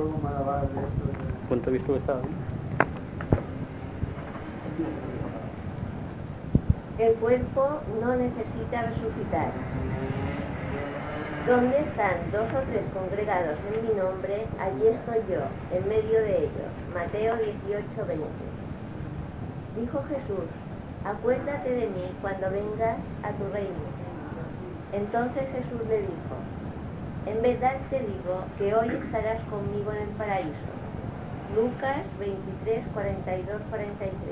punto de vista que estaba. El cuerpo no necesita resucitar. Donde están 2 o 3 congregados en mi nombre, allí estoy yo, en medio de ellos. Mateo 18:20. Dijo Jesús: acuérdate de mí cuando vengas a tu reino. Entonces Jesús le dijo: en verdad te digo que hoy estarás conmigo en el paraíso. Lucas 23:42-43.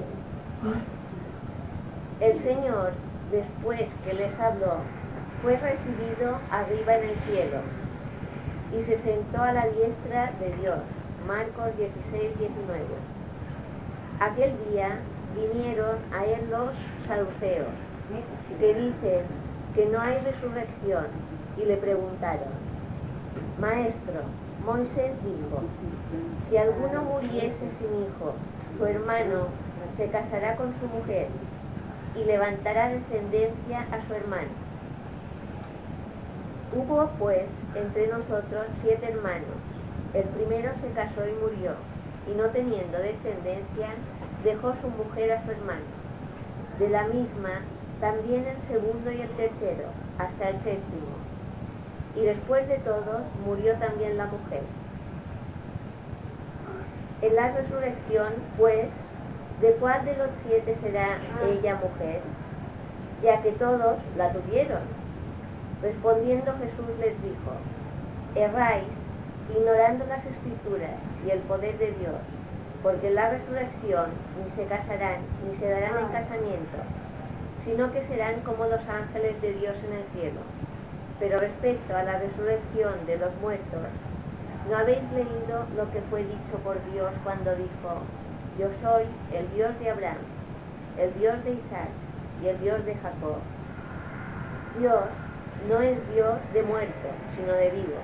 El Señor, después que les habló, fue recibido arriba en el cielo y se sentó a la diestra de Dios. Marcos 16:19. Aquel día vinieron a él los saduceos, que dicen que no hay resurrección, y le preguntaron: Maestro, Moisés dijo, si alguno muriese sin hijo, su hermano se casará con su mujer y levantará descendencia a su hermano. Hubo pues entre nosotros 7 hermanos. El primero se casó y murió, y no teniendo descendencia, dejó su mujer a su hermano. De la misma, también el segundo y el tercero, hasta el séptimo. Y después de todos, murió también la mujer. En la resurrección, pues, ¿de cuál de los 7 será ella mujer? Ya que todos la tuvieron. Respondiendo Jesús les dijo: erráis, ignorando las Escrituras y el poder de Dios, porque en la resurrección ni se casarán ni se darán en casamiento, sino que serán como los ángeles de Dios en el cielo. Pero respecto a la resurrección de los muertos, ¿no habéis leído lo que fue dicho por Dios cuando dijo: yo soy el Dios de Abraham, el Dios de Isaac y el Dios de Jacob? Dios no es Dios de muertos, sino de vivos.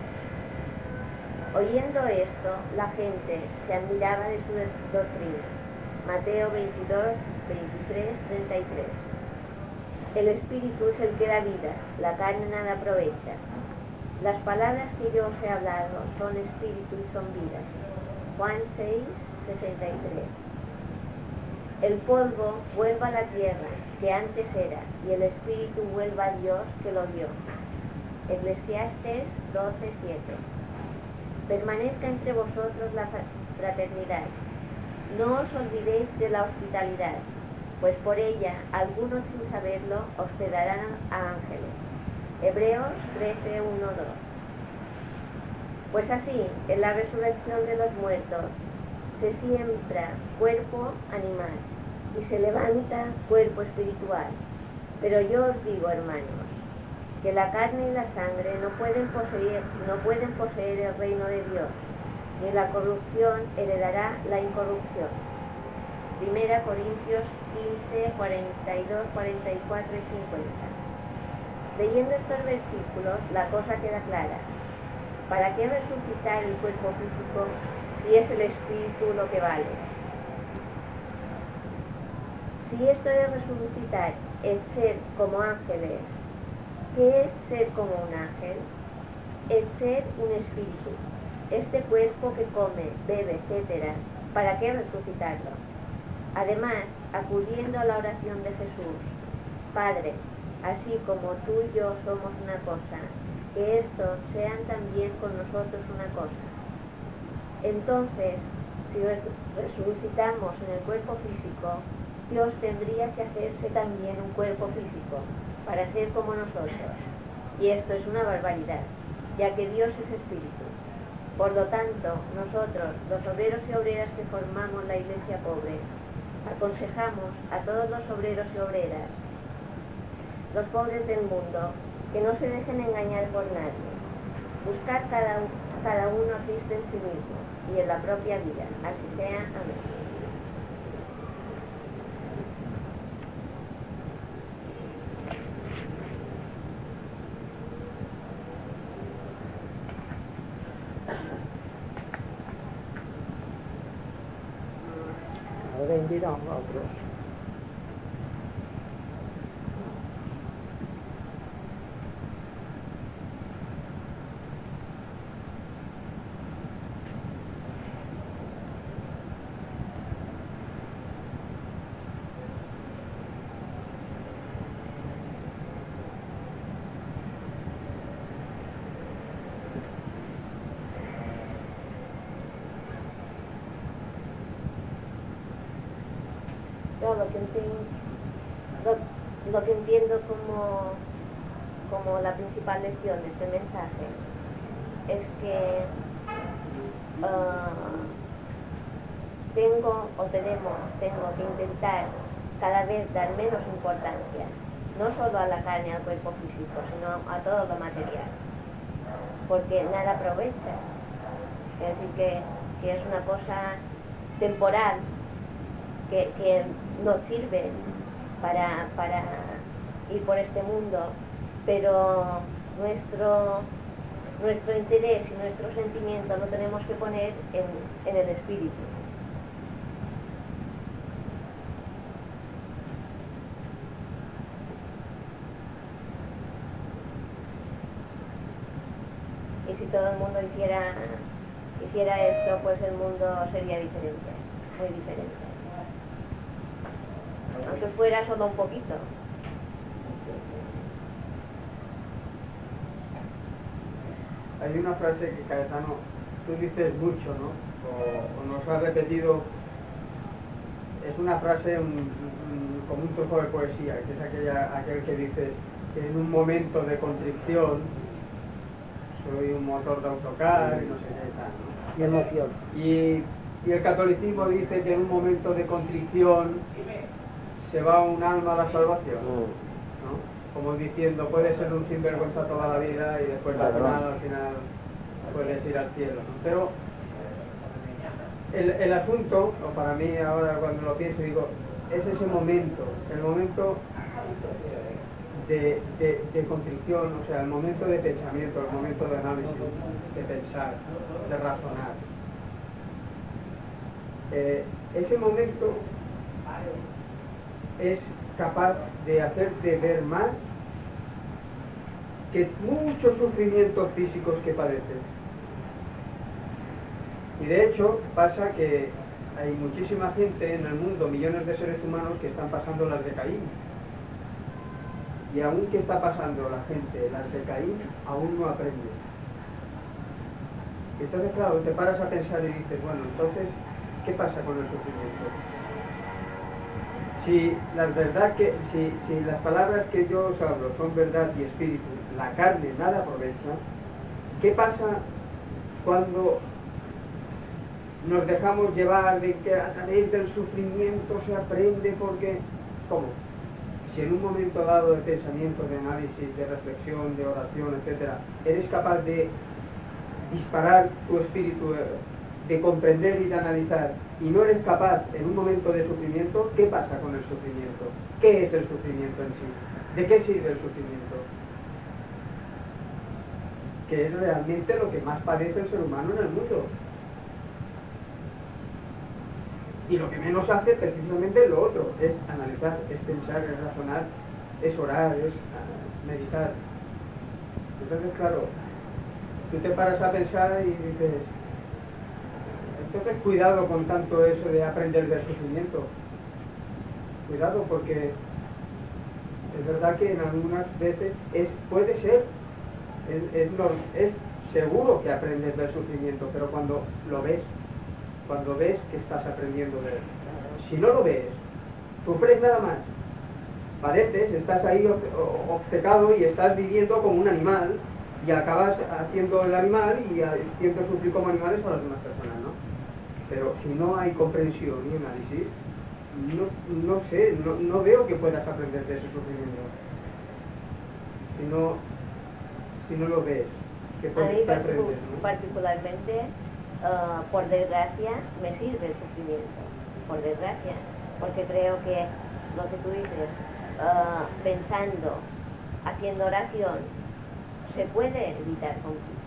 Oyendo esto, la gente se admiraba de su doctrina. Mateo 22, 23, 33. El Espíritu es el que da vida, la carne nada aprovecha. Las palabras que yo os he hablado son espíritu y son vida. Juan 6, 63. El polvo vuelva a la tierra, que antes era, y el espíritu vuelva a Dios, que lo dio. Eclesiastes 12, 7. Permanezca entre vosotros la fraternidad. No os olvidéis de la hospitalidad, pues por ella algunos sin saberlo hospedarán a ángeles. Hebreos 13, 1, 2. Pues así, en la resurrección de los muertos, se siembra cuerpo animal y se levanta cuerpo espiritual. Pero yo os digo, hermanos, que la carne y la sangre no pueden poseer el reino de Dios, ni la corrupción heredará la incorrupción. 1 Corintios 15, 42, 44 y 50. Leyendo estos versículos, la cosa queda clara. ¿Para qué resucitar el cuerpo físico si es el espíritu lo que vale? Si esto de resucitar es ser como ángeles, ¿qué es ser como un ángel? Es ser un espíritu. Este cuerpo que come, bebe, etc., ¿para qué resucitarlo? Además, acudiendo a la oración de Jesús: Padre, así como tú y yo somos una cosa, que estos sean también con nosotros una cosa. Entonces, si resucitamos en el cuerpo físico, Dios tendría que hacerse también un cuerpo físico, para ser como nosotros. Y esto es una barbaridad, ya que Dios es espíritu. Por lo tanto, nosotros, los obreros y obreras que formamos la iglesia pobre, aconsejamos a todos los obreros y obreras, los pobres del mundo, que no se dejen engañar por nadie. Buscar cada uno a Cristo en sí mismo y en la propia vida. Así sea. Amén. Ahora invitamos a otros. lo que entiendo como la principal lección de este mensaje es que tengo que intentar cada vez dar menos importancia, no solo a la carne, al cuerpo físico, sino a todo lo material, porque nada aprovecha. Es decir, que es una cosa temporal, que nos sirve para ir por este mundo, pero nuestro interés y nuestro sentimiento lo tenemos que poner en el espíritu. Y si todo el mundo hiciera esto, pues el mundo sería diferente, muy diferente. Aunque fuera solo un poquito. Hay una frase que, Cayetano, tú dices mucho, ¿no? O nos has repetido. Es una frase como un trozo de poesía, que es aquel que dices que en un momento de contrición soy un motor de autocar y no sé qué tal, ¿no? Y emoción. Y el catolicismo dice que en un momento de contrición se va un alma a la salvación, ¿no? Como diciendo, puedes ser un sinvergüenza toda la vida y después al final puedes ir al cielo, ¿no? Pero el asunto, o para mí ahora cuando lo pienso, digo, es ese momento, el momento de contrición, o sea, el momento de pensamiento, el momento de análisis, de pensar, de razonar. Ese momento es capaz de hacerte ver más que muchos sufrimientos físicos que padeces. Y de hecho pasa que hay muchísima gente en el mundo, millones de seres humanos que están pasando las de Caín. Y aún que está pasando la gente las de Caín, aún no aprende. Y entonces, claro, te paras a pensar y dices, bueno, entonces, ¿qué pasa con el sufrimiento? Si las palabras que yo os hablo son verdad y espíritu, la carne nada aprovecha, ¿qué pasa cuando nos dejamos llevar de que a través del sufrimiento se aprende? Porque, ¿cómo? Si en un momento dado de pensamiento, de análisis, de reflexión, de oración, etc., eres capaz de disparar tu espíritu, de comprender y de analizar, y no eres capaz en un momento de sufrimiento, ¿qué pasa con el sufrimiento? ¿Qué es el sufrimiento en sí? ¿De qué sirve el sufrimiento? Que es realmente lo que más padece el ser humano en el mundo. Y lo que menos hace precisamente lo otro, es analizar, es pensar, es razonar, es orar, es meditar. Entonces, claro, tú te paras a pensar y dices, entonces cuidado con tanto eso de aprender del sufrimiento. Cuidado, porque es verdad que en algunas veces puede ser, es seguro que aprendes del sufrimiento, pero cuando ves que estás aprendiendo de él. Si no lo ves, sufres nada más. Padeces, estás ahí obcecado y estás viviendo como un animal y acabas haciendo el animal y haciendo sufrir como animales a las demás personas, ¿no? Pero si no hay comprensión y análisis, no veo que puedas aprender de ese sufrimiento. Si no lo ves, que aprendes, ¿no? Particularmente, por desgracia, me sirve el sufrimiento, por desgracia, porque creo que lo que tú dices, pensando, haciendo oración, se puede evitar,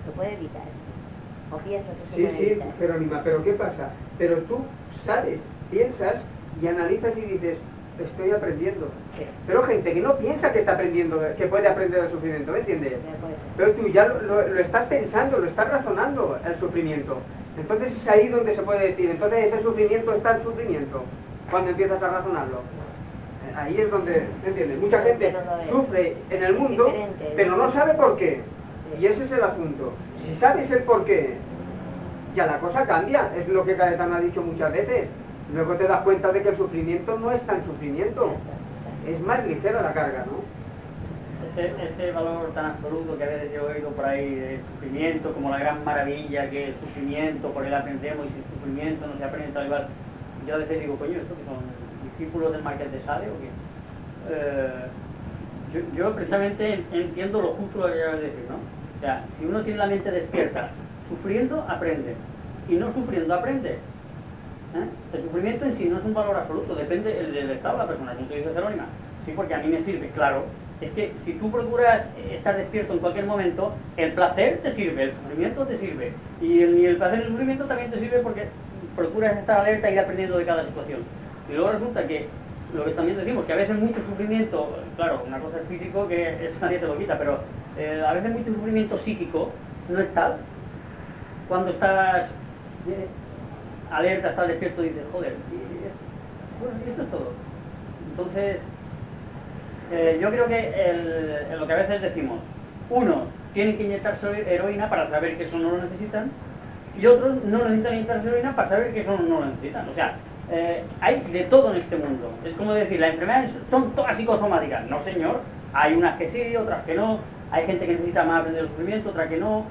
o pienso que se puede evitar. Sí, Jerónima, pero ¿qué pasa? Pero tú sabes, piensas y analizas y dices, estoy aprendiendo. Sí. Pero gente que no piensa que está aprendiendo, que puede aprender el sufrimiento, ¿me entiendes? Pero tú ya lo estás pensando, lo estás razonando, el sufrimiento. Entonces es ahí donde se puede decir, entonces ese sufrimiento está en sufrimiento, cuando empiezas a razonarlo. Ahí es donde, ¿me entiendes? Mucha gente sufre en el mundo, pero no sabe por qué. Y ese es el asunto. Si sabes el por qué, ya la cosa cambia. Es lo que Cayetano ha dicho muchas veces. Luego te das cuenta de que el sufrimiento no es tan sufrimiento, es más ligera la carga, ¿no? Ese valor tan absoluto que a veces yo he oído por ahí del sufrimiento como la gran maravilla, que el sufrimiento por él aprendemos y sin sufrimiento no se aprende tal igual. Yo a veces digo, coño, ¿esto que son discípulos del Marqués de Sade o qué? Yo precisamente entiendo lo justo lo que acabas de decir, ¿no? O sea, si uno tiene la mente despierta, sufriendo aprende, y no sufriendo aprende. El sufrimiento en sí no es un valor absoluto, depende del estado de la persona, como tú dices, Jerónima. Sí, porque a mí me sirve, claro. Es que si tú procuras estar despierto en cualquier momento, el placer te sirve, el sufrimiento te sirve. Y el placer y el sufrimiento también te sirve porque procuras estar alerta e ir aprendiendo de cada situación. Y luego resulta que, lo que también decimos, que a veces mucho sufrimiento, claro, una cosa es físico, que eso nadie te lo quita, pero a veces mucho sufrimiento psíquico no es tal. Cuando estás alerta, estás despierto, dices, joder, y esto es todo. Entonces, yo creo que lo que a veces decimos, unos tienen que inyectarse heroína para saber que eso no lo necesitan, y otros no necesitan inyectarse heroína para saber que eso no lo necesitan. O sea, hay de todo en este mundo. Es como decir, las enfermedades son todas psicosomáticas. No, señor, hay unas que sí, otras que no. Hay gente que necesita más aprender el sufrimiento, otra que no.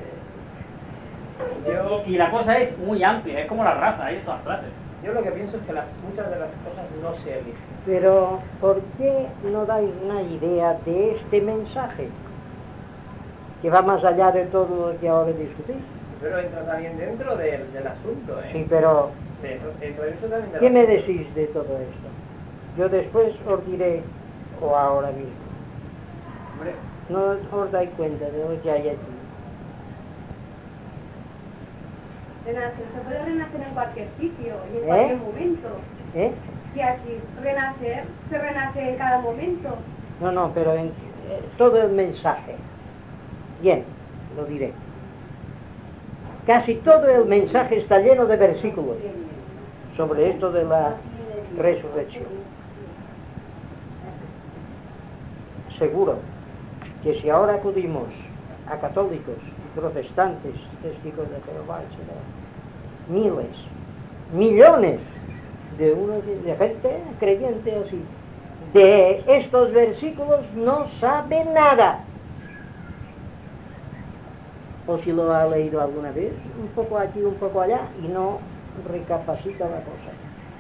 Y la cosa es muy amplia, es como la raza, hay de todas clases. Yo lo que pienso es que muchas de las cosas no se eligen. Pero, ¿por qué no dais una idea de este mensaje? Que va más allá de todo lo que ahora discutís. Pero entra también dentro del asunto, ¿eh? Sí, pero Entra dentro también del ¿qué me asunto. decís de todo esto? Yo después os diré, o ahora mismo. Hombre, No os dais cuenta de lo que hay aquí. Renacer, se puede renacer en cualquier sitio y en cualquier momento. ¿Eh? Que así, renacer, se renace en cada momento. No, pero todo el mensaje. Bien, lo diré. Casi todo el mensaje está lleno de versículos sobre esto de la resurrección. Seguro que si ahora acudimos a católicos y protestantes, testigos de Jehová, etc., miles, millones de gente creyente así, de estos versículos no sabe nada. O si lo ha leído alguna vez, un poco aquí, un poco allá, y no recapacita la cosa.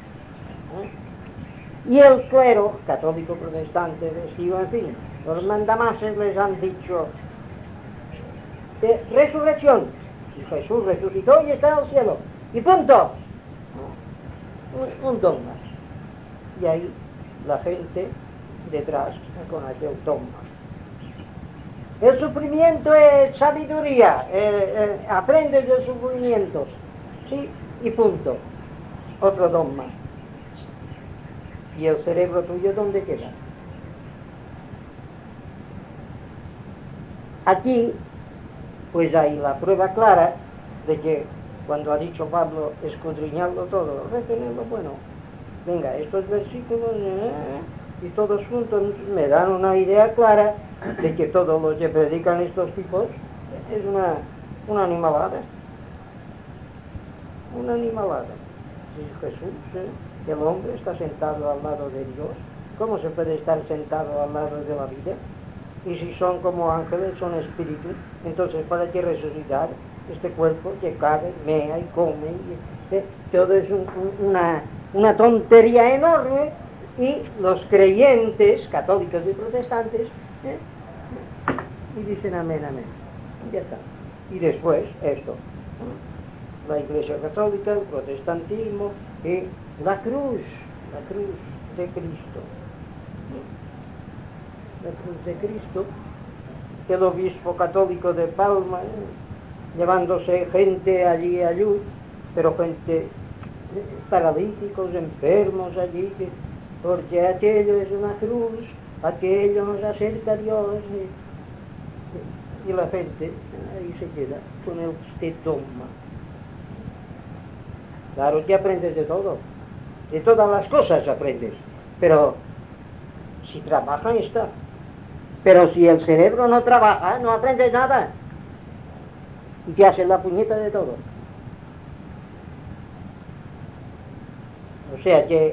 Y el clero, católico, protestante, testigo, en fin, los mandamases les han dicho, resurrección, y Jesús resucitó y está en el cielo, y punto. Un dogma. Y ahí la gente detrás con aquel dogma. El sufrimiento es sabiduría, aprendes del sufrimiento, sí, y punto. Otro dogma. ¿Y el cerebro tuyo dónde queda? Aquí, pues hay la prueba clara de que cuando ha dicho Pablo escudriñarlo todo, retenerlo bueno. Venga, estos versículos y todos juntos me dan una idea clara de que todo lo que predican estos tipos es una animalada. Una animalada. Si Jesús, el hombre, está sentado al lado de Dios, ¿cómo se puede estar sentado al lado de la vida? Y si son como ángeles, son espíritus, entonces ¿para qué resucitar este cuerpo que cabe, mea y come? Todo es una tontería enorme, y los creyentes, católicos y protestantes, y dicen amén, amén. Y ya está. Y después esto, la Iglesia Católica, el protestantismo y la cruz de Cristo. La cruz de Cristo, el obispo católico de Palma, llevándose gente allí y allí, pero gente paralíticos, enfermos allí, porque aquello es una cruz, aquello nos acerca a Dios, y la gente ahí se queda con este dogma. Claro que aprendes de todo, de todas las cosas aprendes, pero si trabaja está. Pero si el cerebro no trabaja, no aprendes nada, y te haces la puñeta de todo. O sea, que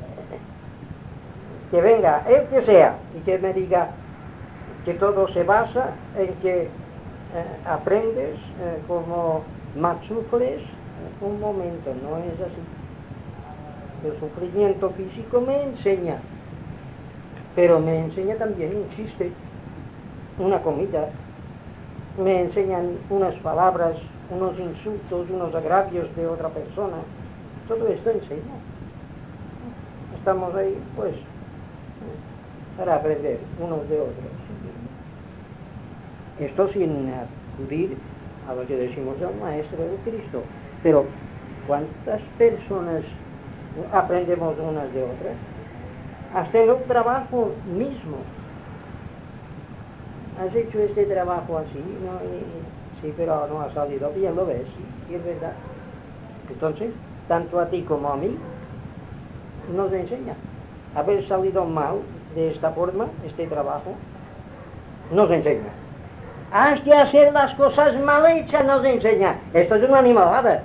venga el que sea y que me diga que todo se basa en que aprendes como machucles un momento, no es así. El sufrimiento físico me enseña, pero me enseña también un chiste, una comida, me enseñan unas palabras, unos insultos, unos agravios de otra persona. Todo esto enseña. Estamos ahí, pues, para aprender unos de otros. Esto sin acudir a lo que decimos el Maestro de Cristo. Pero, ¿cuántas personas aprendemos unas de otras? Hasta en el trabajo mismo. ¿Has hecho este trabajo así? ¿No? Sí, pero no ha salido bien, lo ves, sí, es verdad. Entonces, tanto a ti como a mí, nos enseña. Haber salido mal de esta forma, este trabajo, nos enseña. Has de hacer las cosas mal hechas, nos enseña. Esto es una animalada.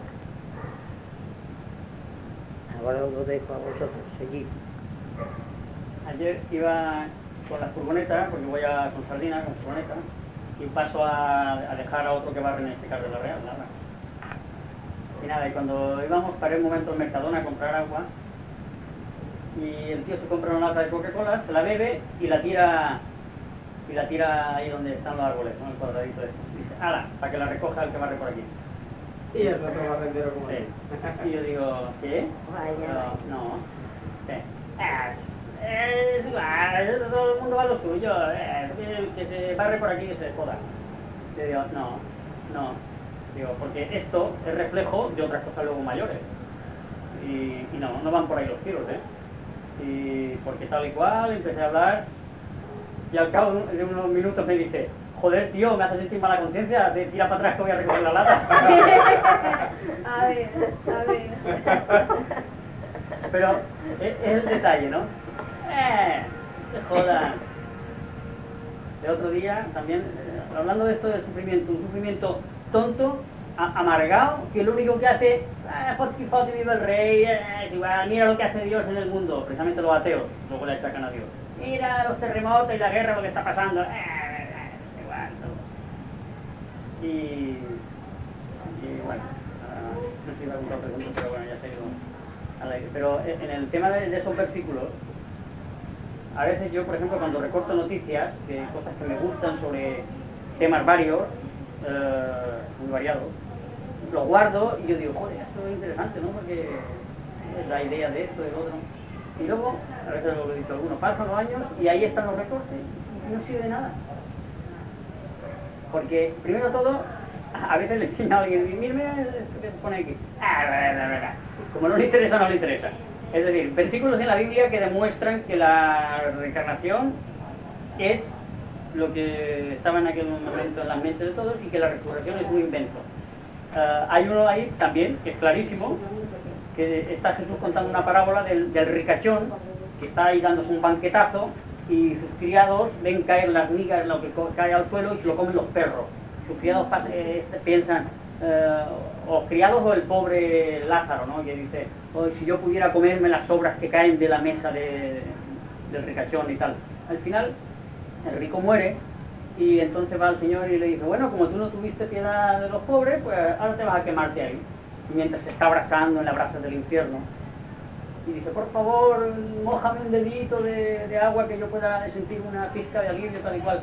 Ahora lo dejo a vosotros, seguid. Ayer iba con la furgoneta, porque voy a Son Sardina con furgoneta, y paso a dejar a otro que barre en este carro de la Real, nada. Y nada, y cuando íbamos paré un momento en Mercadona a comprar agua, y el tío se compra una lata de Coca-Cola, se la bebe y la tira ahí donde están los árboles, ¿no? El cuadradito ese. Dice, ¡hala! Para que la recoja el que barre por aquí. Y eso es otro barrendero como Sí. Y yo digo, ¿qué? Vaya. No. Sí. Es igual, todo el mundo va a lo suyo. Que se barre por aquí, que se joda. Le digo, no. Digo, porque esto es reflejo de otras cosas luego mayores. Y no van por ahí los tiros, ¿eh? Y porque tal y cual, empecé a hablar. Y al cabo de unos minutos me dice, joder, tío, me hace sentir mala conciencia, de tira para atrás que voy a recoger la lata. A ver. Pero es el detalle, ¿no? Se jodan. El otro día también, hablando de esto del sufrimiento, un sufrimiento tonto, amargado, que lo único que hace, foti, viva el rey, es igual, mira lo que hace Dios en el mundo, precisamente los ateos, luego le achacan a Dios. Mira los terremotos y la guerra, lo que está pasando, es igual, todo. Y bueno, no sé si iba a alguna pregunta, pero bueno, ya se ha ido al aire. Pero en el tema de esos versículos, a veces yo, por ejemplo, cuando recorto noticias de cosas que me gustan sobre temas varios, muy variados, lo guardo y yo digo, joder, esto es interesante, ¿no? Porque es la idea de esto, del otro. Y luego, a veces lo he dicho alguno, pasan los años y ahí están los recortes y no sirve de nada. Porque, primero todo, a veces le enseño a alguien, mírame esto que pone aquí. Como no le interesa, no le interesa. Es decir, versículos en la Biblia que demuestran que la reencarnación es lo que estaba en aquel momento en la mente de todos y que la resurrección es un invento. Hay uno ahí también, que es clarísimo, que está Jesús contando una parábola del ricachón, que está ahí dándose un banquetazo y sus criados ven caer las migas, lo que cae al suelo y se lo comen los perros. Sus criados piensan, los criados o el pobre Lázaro, ¿no? Que dice, oh, si yo pudiera comerme las sobras que caen de la mesa del ricachón y tal. Al final, el rico muere y entonces va al Señor y le dice, bueno, como tú no tuviste piedad de los pobres, pues ahora te vas a quemarte ahí. Y mientras se está abrazando en las brasas del infierno, y dice, por favor, mójame un dedito de agua que yo pueda sentir una pizca de alivio tal y cual.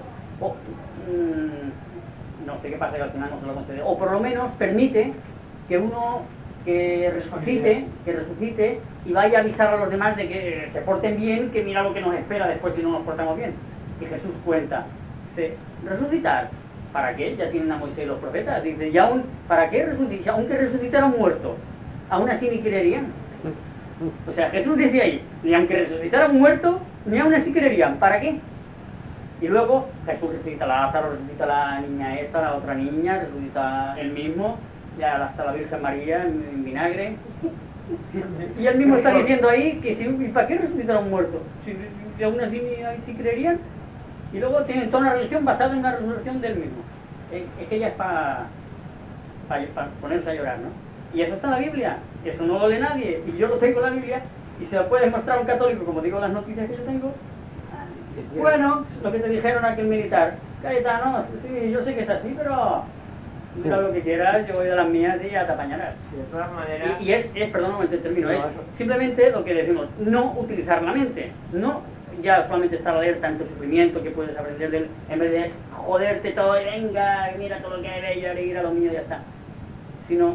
No sé qué pasa, que al final no se lo concede. O por lo menos permite que uno que resucite y vaya a avisar a los demás de que se porten bien, que mira lo que nos espera después si no nos portamos bien. Y Jesús cuenta, dice, resucitar, ¿para qué? Ya tienen a Moisés y los profetas. Dice, ¿y aún para qué resucitar? Aunque resucitaron muertos, aún así ni creerían. O sea, Jesús dice ahí, ni aunque resucitaran muertos, ni aún así creerían. ¿Para qué? Y luego Jesús resucita a Lázaro, resucita a la niña esta, la otra niña, resucita él mismo, ya hasta la Virgen María en vinagre. Y él mismo está diciendo ahí que si, ¿y para qué resucitaron muertos? Si aún así ni sí creerían. Y luego tienen toda una religión basada en una resurrección del mismo. Es que ya es para ponerse a llorar, ¿no? Y eso está en la Biblia, eso no lo lee nadie, y yo lo tengo en la Biblia, y se lo puedes mostrar a un católico, como digo en las noticias que yo tengo, bueno, lo que te dijeron aquel militar, Cayetano, sí, yo sé que es así, pero mira lo que quieras, yo voy de las mías y ya te apañarás. De todas maneras... Y es perdón, un momento, termino, No, es eso- simplemente lo que decimos, no utilizar la mente, no ya solamente estar alerta ante el sufrimiento que puedes aprender de él, en vez de joderte todo y venga, mira todo lo que hay bello, alegría, lo mío, ya está. Sino,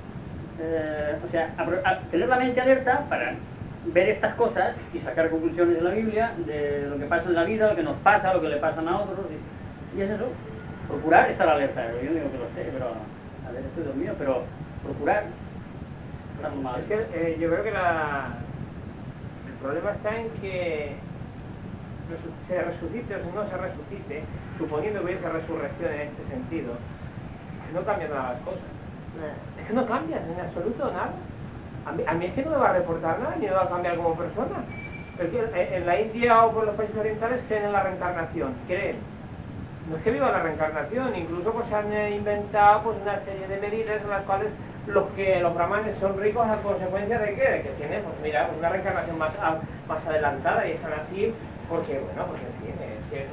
o sea, tener la mente alerta para ver estas cosas y sacar conclusiones de la Biblia, de lo que pasa en la vida, lo que nos pasa, lo que le pasan a otros, y es eso, procurar estar alerta. Yo no digo que lo esté, pero a ver, esto es lo mío, pero procurar estar mal. Es que yo creo que el problema está en que se resucite o no se resucite, suponiendo que hubiese resurrección en este sentido, no cambian nada las cosas. Es que no cambian en absoluto nada. A mí es que no me va a reportar nada, ni me va a cambiar como persona. Porque en la India o por los países orientales creen en la reencarnación, creen. No es que viva la reencarnación, incluso pues se han inventado pues una serie de medidas en las cuales los brahmanes son ricos a consecuencia de ¿qué? De que tienen, pues mira, una reencarnación más adelantada y están así porque, bueno, pues en fin, es que es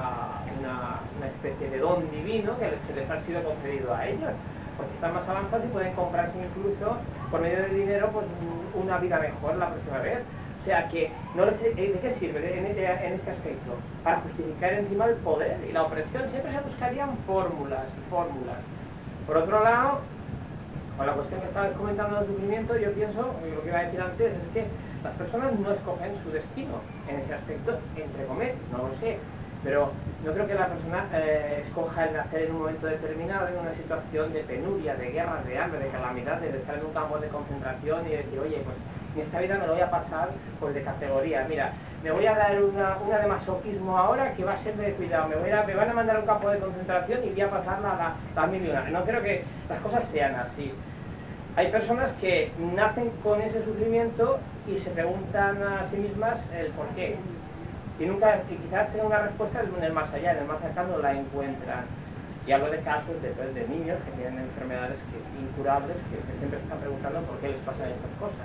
una especie de don divino que se les ha sido concedido a ellos, porque están más avanzados y pueden comprarse incluso por medio del dinero pues una vida mejor la próxima vez. O sea que, no les, ¿de qué sirve en este aspecto? Para justificar encima el poder y la opresión siempre se buscarían fórmulas y fórmulas. Por otro lado, con la cuestión que estabas comentando del sufrimiento, yo pienso, lo que iba a decir antes, es que las personas no escogen su destino en ese aspecto, entre comillas, no lo sé, pero no creo que la persona escoja el nacer en un momento determinado, en una situación de penuria, de guerra, de hambre, de calamidad, de estar en un campo de concentración y decir, oye, pues en esta vida me lo voy a pasar pues de categoría, mira, me voy a dar una de masoquismo ahora que va a ser de cuidado, me van a mandar a un campo de concentración y voy a pasarla a millonaria. No creo que las cosas sean así. Hay personas que nacen con ese sufrimiento y se preguntan a sí mismas el por qué. Y quizás tengan una respuesta en el más allá, en el más acá no la encuentran. Y hablo de casos de niños que tienen enfermedades incurables, que siempre se están preguntando por qué les pasan estas cosas.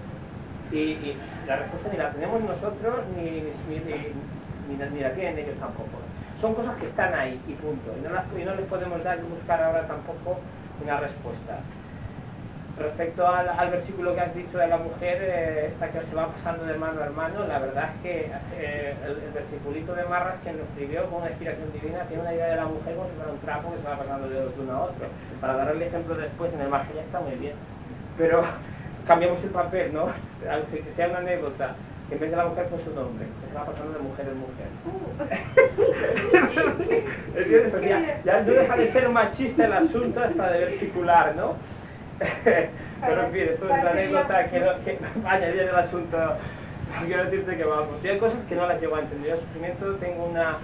Y la respuesta ni la tenemos nosotros, ni la tienen ellos tampoco. Son cosas que están ahí y punto. Y no les podemos buscar ahora tampoco una respuesta. Respecto al versículo que has dicho de la mujer, esta que se va pasando de mano a hermano, la verdad es que el versiculito de Marras, quien lo escribió con una inspiración divina, tiene una idea de la mujer como si fuera un trapo que se va pasando de uno a otro. Para dar el ejemplo después, en el más allá está muy bien. Pero cambiamos el papel, ¿no? Aunque sea una anécdota, que en vez de la mujer fuese un hombre, que se va pasando de mujer en mujer. ¿Entiendes? O sea, ya no deja de ser machista el asunto hasta de versicular, ¿no? Pero en fin, esto es una anécdota que añadir el asunto. Quiero decirte que vamos, yo hay cosas que no las llevo a entender. Yo el sufrimiento tengo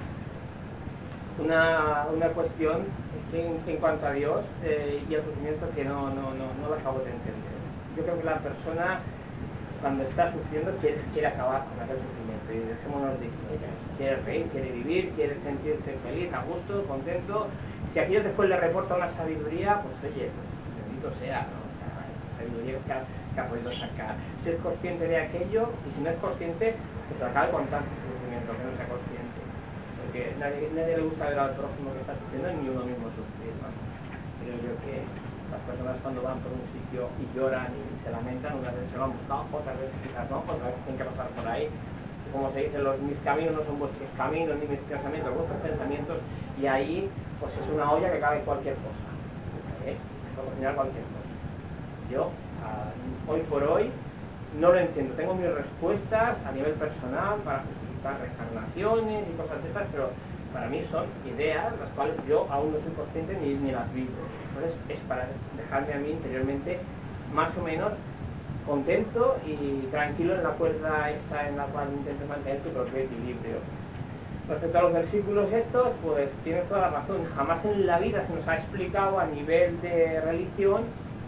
una cuestión en cuanto a Dios y el sufrimiento que no lo acabo de entender. Yo creo que la persona cuando está sufriendo quiere acabar con aquel sufrimiento y dejémonos de historias. Quiere reír, quiere vivir, quiere sentirse feliz, a gusto, contento. Si aquello después le reporta una sabiduría, pues oye, pues bendito sea, ¿no? O sea, esa sabiduría que ha podido sacar. Si es consciente de aquello y si no es consciente, pues que se acabe con tanto sufrimiento, que no sea consciente. Porque nadie le gusta ver al prójimo que está sufriendo ni uno mismo sufrir, ¿no? Creo yo que las personas cuando van por un sitio y lloran y se lamentan, unas veces se lo han buscado, otras veces quizás no, otras veces tienen que pasar por ahí. Como se dice, mis caminos no son vuestros caminos, ni mis pensamientos, vuestros pensamientos, y ahí pues es una olla que cabe cualquier cosa, para cocinar cualquier cosa. Yo, hoy por hoy, no lo entiendo. Tengo mis respuestas a nivel personal para justificar reencarnaciones y cosas de estas, pero para mí son ideas las cuales yo aún no soy consciente ni las vivo. Entonces es para dejarme a mí interiormente más o menos contento y tranquilo en la cuerda esta en la cual intento mantener tu propio equilibrio. Respecto a los versículos estos, pues tienes toda la razón. Jamás en la vida se nos ha explicado a nivel de religión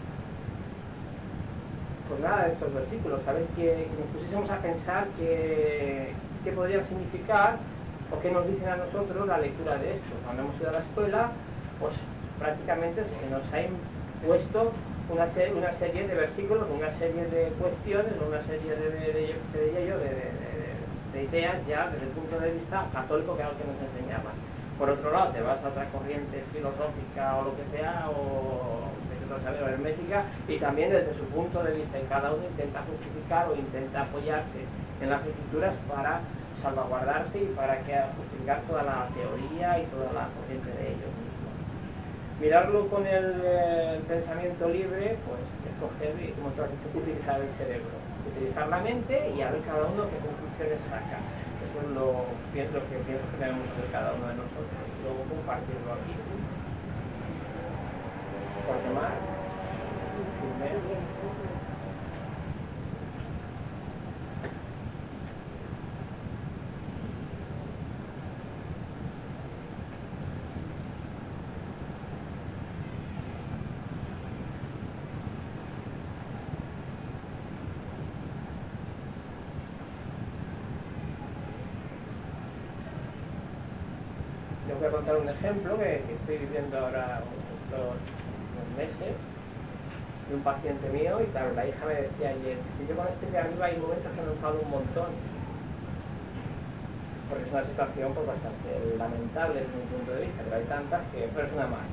pues nada de estos versículos. Sabes que nos pusiésemos a pensar qué podrían significar o qué nos dicen a nosotros la lectura de esto. Cuando hemos ido a la escuela, pues prácticamente se nos ha impuesto una serie de versículos, una serie de cuestiones, una serie de ideas ya desde el punto de vista católico, que es algo que nos enseñaban. Por otro lado, te vas a otra corriente filosófica o lo que sea, o hermética, y también desde su punto de vista, y cada uno intenta justificar o intenta apoyarse en las escrituras para salvaguardarse y para justificar toda la teoría y toda la corriente de ellos mismos. Mirarlo con el pensamiento libre, pues escoger, y como tú has dicho, utilizar el cerebro, utilizar la mente y a ver cada uno qué conclusiones saca. Eso es lo que pienso que debemos hacer cada uno de nosotros, y luego compartirlo aquí. ¿Por más? Yo voy a contar un ejemplo que estoy viviendo ahora estos meses, de un paciente mío, y claro, la hija me decía ayer, si yo con este de arriba hay momentos que me enfado un montón, porque es una situación pues bastante lamentable desde mi punto de vista, pero hay tantas que, pero es una más.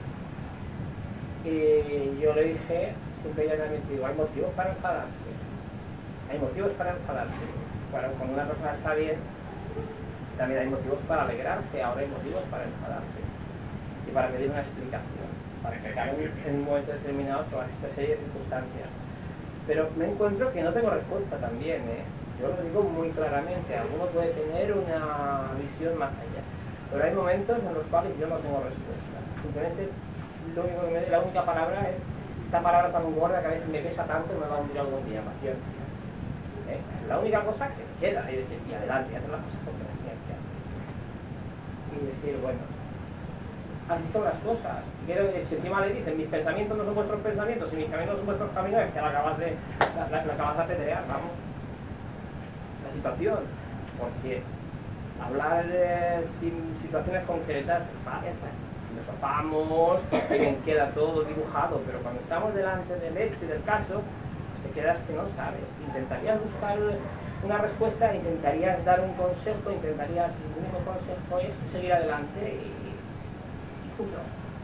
Y yo le dije, siempre ella me dijo, hay motivos para enfadarse, hay motivos para enfadarse. Cuando una persona está bien, también hay motivos para alegrarse, ahora hay motivos para enfadarse y para pedir una explicación, para que cambien en un momento determinado toda esta serie de circunstancias. Pero me encuentro que no tengo respuesta también, Yo lo digo muy claramente, alguno puede tener una visión más allá, pero hay momentos en los cuales yo no tengo respuesta. Simplemente la única palabra es esta palabra tan gorda que a veces me pesa tanto que me va a hundir algún día, paciencia. Es la única cosa que me queda, y decir, y adelante, y hacer las cosas porque las tienes que hacer. Y decir, bueno, así son las cosas. Quiero decir, si encima le dicen, mis pensamientos no son vuestros pensamientos y mis caminos no son vuestros caminos, es que la acabas de apedrear, vamos. La situación. Porque hablar sin situaciones concretas es fácil. Filosofamos, y bien queda todo dibujado, pero cuando estamos delante del hecho y del caso, pues te quedas que no sabes. Intentarías buscar una respuesta, intentarías dar un consejo, intentarías, el único consejo es seguir adelante y punto.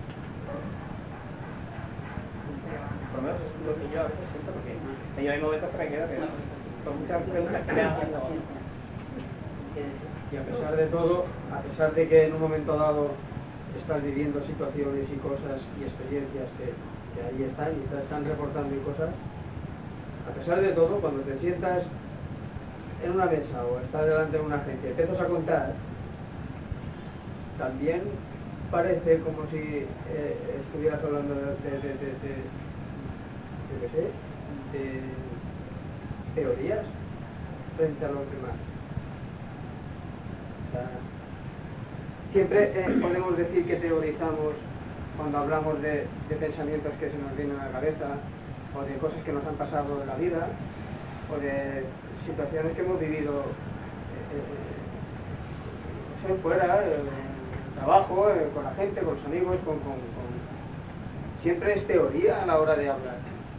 Por lo menos es lo que yo a veces siento, porque yo hay momentos que me quedo con muchas preguntas que me hacen. Y a pesar de todo, a pesar de que en un momento dado estás viviendo situaciones y cosas y experiencias que ahí están y te están reportando y cosas, a pesar de todo, cuando te sientas en una mesa o estás delante de una gente y empiezas a contar, también parece como si estuvieras hablando de teorías frente a los demás. O sea, siempre podemos decir que teorizamos cuando hablamos de pensamientos que se nos vienen a la cabeza, o de cosas que nos han pasado en la vida, o de situaciones que hemos vivido fuera, en el trabajo, con la gente, con los amigos, siempre es teoría a la hora de hablar.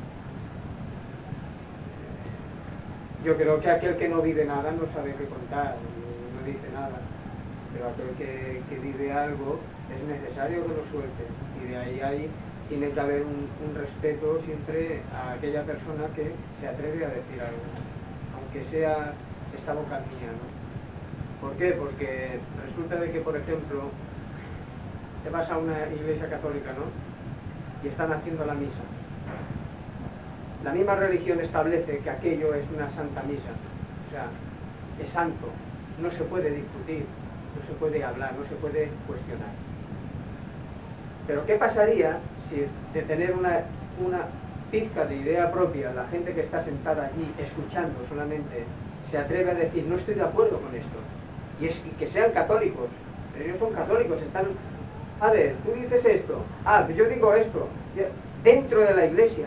Yo creo que aquel que no vive nada no sabe qué contar, no dice nada, pero aquel que vive algo es necesario que lo suelte, y de ahí tiene que haber un respeto siempre a aquella persona que se atreve a decir algo, aunque sea esta boca mía, ¿no? ¿Por qué? Porque resulta de que, por ejemplo, te vas a una iglesia católica, ¿no? Y están haciendo la misa. La misma religión establece que aquello es una santa misa, o sea, es santo, no se puede discutir, no se puede hablar, no se puede cuestionar. Pero ¿qué pasaría si de tener una pizca de idea propia, la gente que está sentada allí escuchando solamente se atreve a decir, no estoy de acuerdo con esto, y que sean católicos, ellos son católicos, están, a ver, tú dices esto, yo digo esto, dentro de la iglesia,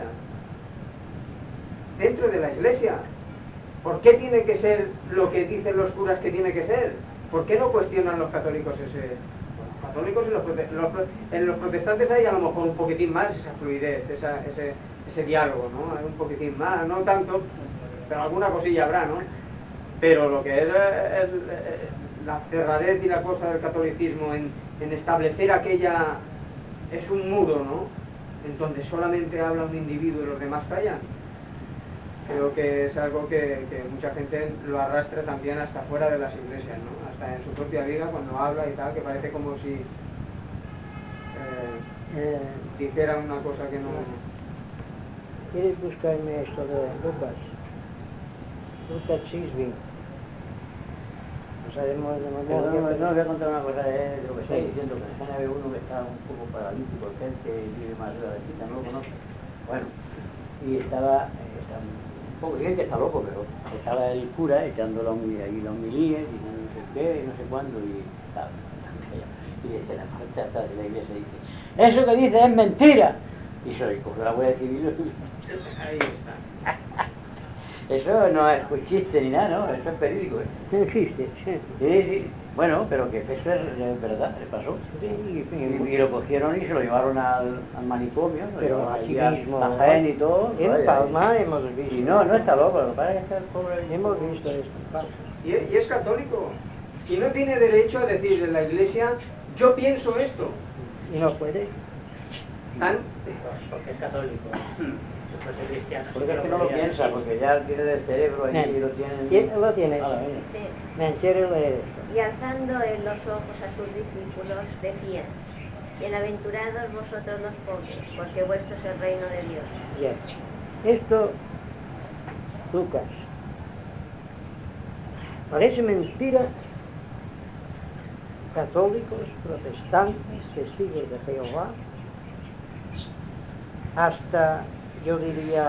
¿por qué tiene que ser lo que dicen los curas que tiene que ser? ¿Por qué no cuestionan los católicos ese? Los católicos y en los protestantes hay a lo mejor un poquitín más esa fluidez, ese diálogo, ¿no? Un poquitín más, no tanto, pero alguna cosilla habrá, ¿no? Pero lo que es la cerradez y la cosa del catolicismo en establecer aquella, es un muro, ¿no? En donde solamente habla un individuo y los demás callan. Creo que es algo que mucha gente lo arrastra también hasta fuera de las iglesias, ¿no? Hasta en su propia vida cuando habla y tal, que parece como si dijera una cosa que no... ¿Quieres buscarme esto de Lucas? Lucas 6:20. No sabemos de Pero memoria. no, voy a contar una cosa de lo que está Sí. diciendo, que en España había uno que está un poco paralítico, el que vive más de la visita, no lo conozco. Bueno, y estaba un poco, dicen que está loco, pero estaba el cura echando ahí la homilía, diciendo no sé qué, no sé cuándo, y estaba y dice la parte de atrás de la iglesia, dice, eso que dice es mentira. Y soy, coge la Guardia Civil. Ahí está. Eso no es un chiste ni nada, ¿no? Eso es verídico, ¿eh? No existe, sí. Sí, sí. Bueno, pero que eso es verdad, le pasó. Y lo cogieron y se lo llevaron al manicomio, lo Pero llevaron aquí allí mismo, a Jaén y todo. en vaya. Palma hemos visto. Y no está loco, lo que pasa es que está el pobre. Hemos visto esto en Palma. Y es católico. Y no tiene derecho a decir en la iglesia, yo pienso esto. Y no puede. Tan... Porque es católico. Si fuese cristiano. Porque es que no lo piensa, porque ya tiene del cerebro ahí y lo tienen. ¿Quién lo tiene? Ah, venga. Sí. Me quiere leer esto. Y alzando él los ojos a sus discípulos, decía, bienaventurados vosotros los pobres, porque vuestro es el reino de Dios. Bien. Esto, Lucas, parece mentira. Católicos, protestantes, testigos de Jehová, hasta, yo diría,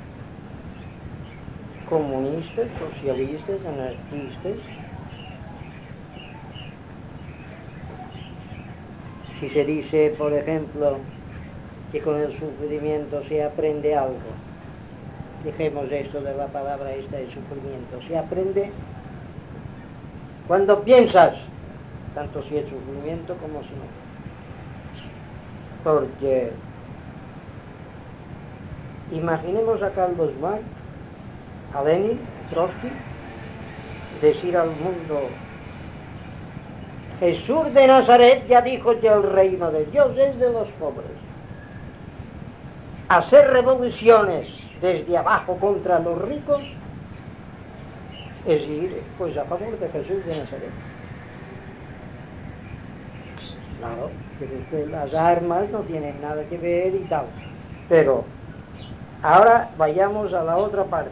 comunistas, socialistas, anarquistas. Si se dice, por ejemplo, que con el sufrimiento se aprende algo, dejemos esto de la palabra esta de sufrimiento, se aprende cuando piensas, tanto si es sufrimiento como si no. Porque imaginemos a Carlos Marx, a Lenin, Trotsky, decir al mundo, Jesús de Nazaret ya dijo que el reino de Dios es de los pobres. Hacer revoluciones desde abajo contra los ricos es ir pues a favor de Jesús de Nazaret. Claro, pero es que las armas no tienen nada que ver y tal. Pero ahora vayamos a la otra parte.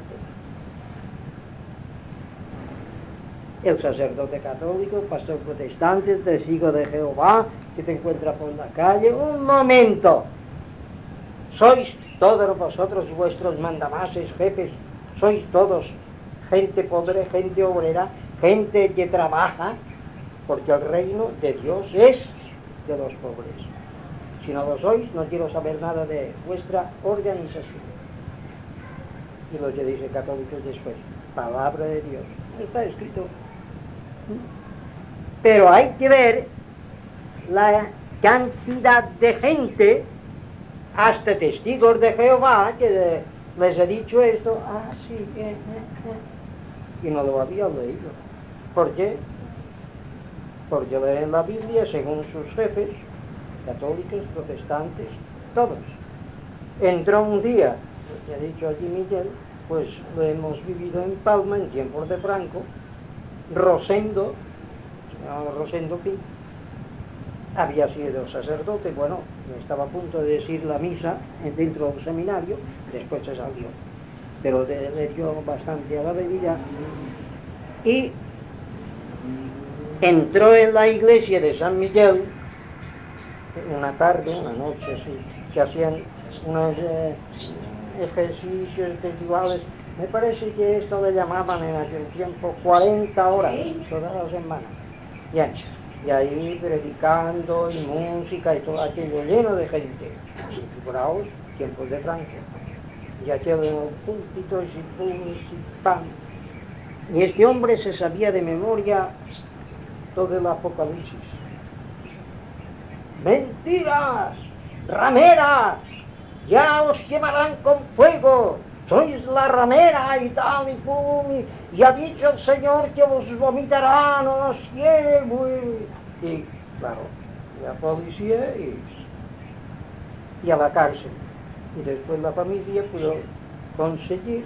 El sacerdote católico, pastor protestante, testigo de Jehová, que te encuentra por la calle. Un momento. Sois todos vosotros vuestros mandamases, jefes, sois todos gente pobre, gente obrera, gente que trabaja, porque el reino de Dios es de los pobres. Si no lo sois, no quiero saber nada de vuestra organización. Y lo que dice católicos después, palabra de Dios, está escrito. Pero hay que ver la cantidad de gente, hasta testigos de Jehová, que les he dicho esto, sí, y no lo había leído. ¿Por qué? Porque leen la Biblia según sus jefes, católicos, protestantes, todos. Entró un día, lo que ha dicho allí Miguel, pues lo hemos vivido en Palma, en tiempos de Franco, Rosendo, se llamaba Rosendo Pi, había sido sacerdote, bueno, estaba a punto de decir la misa dentro del seminario, después se salió, pero le dio bastante a la bebida, y entró en la iglesia de San Miguel, una tarde, una noche, así, que hacían unos ejercicios espirituales. Me parece que esto le llamaban en aquel tiempo 40 horas, toda la semana. Bien, y ahí predicando y música y todo aquello lleno de gente. Figuraos, tiempos de Franco. Y aquello en el púlpito y pum y pam. Y este hombre se sabía de memoria todo el Apocalipsis. ¡Mentiras! ¡Rameras! ya os llevarán con fuego, sois la ramera y tal y pum, y ha dicho el Señor que os vomitarán, os quiere muy... Y claro, la policía y a la cárcel. Y después la familia pudo conseguir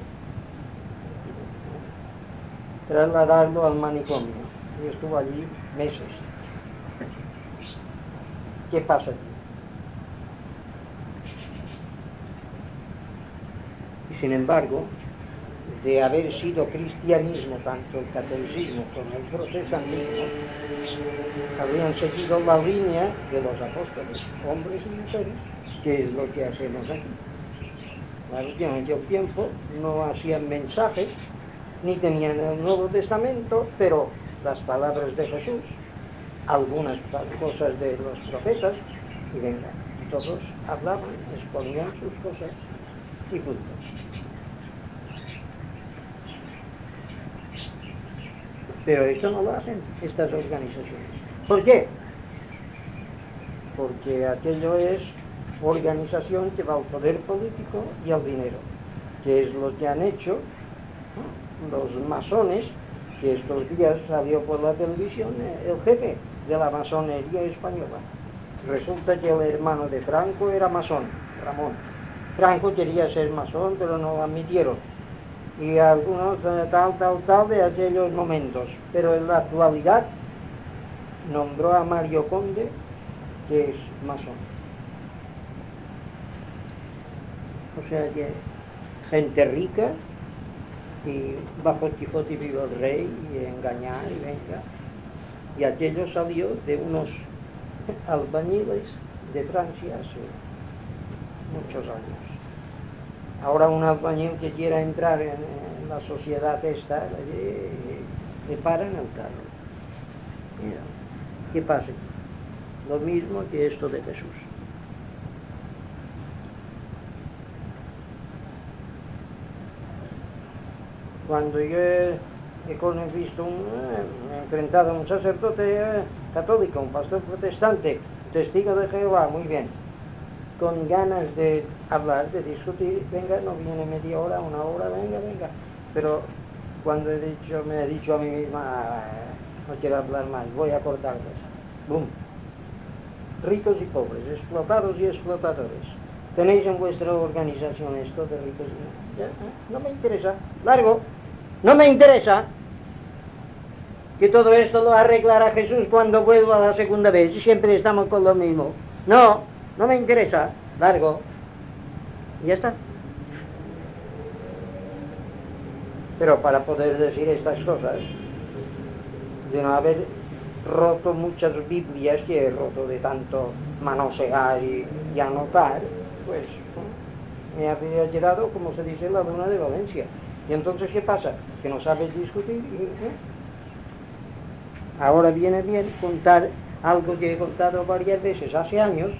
trasladarlo al manicomio. Y estuvo allí meses. ¿Qué pasa aquí? Y sin embargo, de haber sido cristianismo, tanto el catolicismo como el protestantismo, habrían seguido la línea de los apóstoles, hombres y mujeres, que es lo que hacemos aquí. Claro que en aquel tiempo no hacían mensajes, ni tenían el Nuevo Testamento, pero las palabras de Jesús, algunas cosas de los profetas, y venga, todos hablaban, exponían sus cosas, y punto. Pero esto no lo hacen estas organizaciones. ¿Por qué? Porque aquello es organización que va al poder político y al dinero, que es lo que han hecho, ¿no?, los masones, que estos días salió por la televisión el jefe de la masonería española. Resulta que el hermano de Franco era masón, Ramón. Franco quería ser masón, pero no lo admitieron. Y algunos tal de aquellos momentos. Pero en la actualidad nombró a Mario Conde, que es masón. O sea que gente rica, y bajo el Quijote vive el rey, y engañar, y venga. Y aquello salió de unos albañiles de Francia hace muchos años. Ahora un albañil que quiera entrar en la sociedad esta, le paran el carro. Mira, ¿qué pasa? Lo mismo que esto de Jesús. Cuando yo he visto he enfrentado a un sacerdote católico, un pastor protestante, testigo de Jehová, muy bien, con ganas de hablar, de discutir, venga, no viene media hora, una hora, venga. Pero cuando me he dicho a mí misma, no quiero hablar más, voy a cortarles. ¡Bum! Ricos y pobres, explotados y explotadores. ¿Tenéis en vuestra organización esto de ricos y pobres? No me interesa, largo, no me interesa. Que todo esto lo arreglará Jesús cuando vuelva la segunda vez, y siempre estamos con lo mismo. No me interesa, largo, y ya está. Pero para poder decir estas cosas, de no haber roto muchas Biblias que he roto de tanto manosear y anotar, pues me había quedado, como se dice, la luna de Valencia. Y entonces, ¿qué pasa? Que no sabes discutir. Ahora viene bien contar algo que he contado varias veces hace años.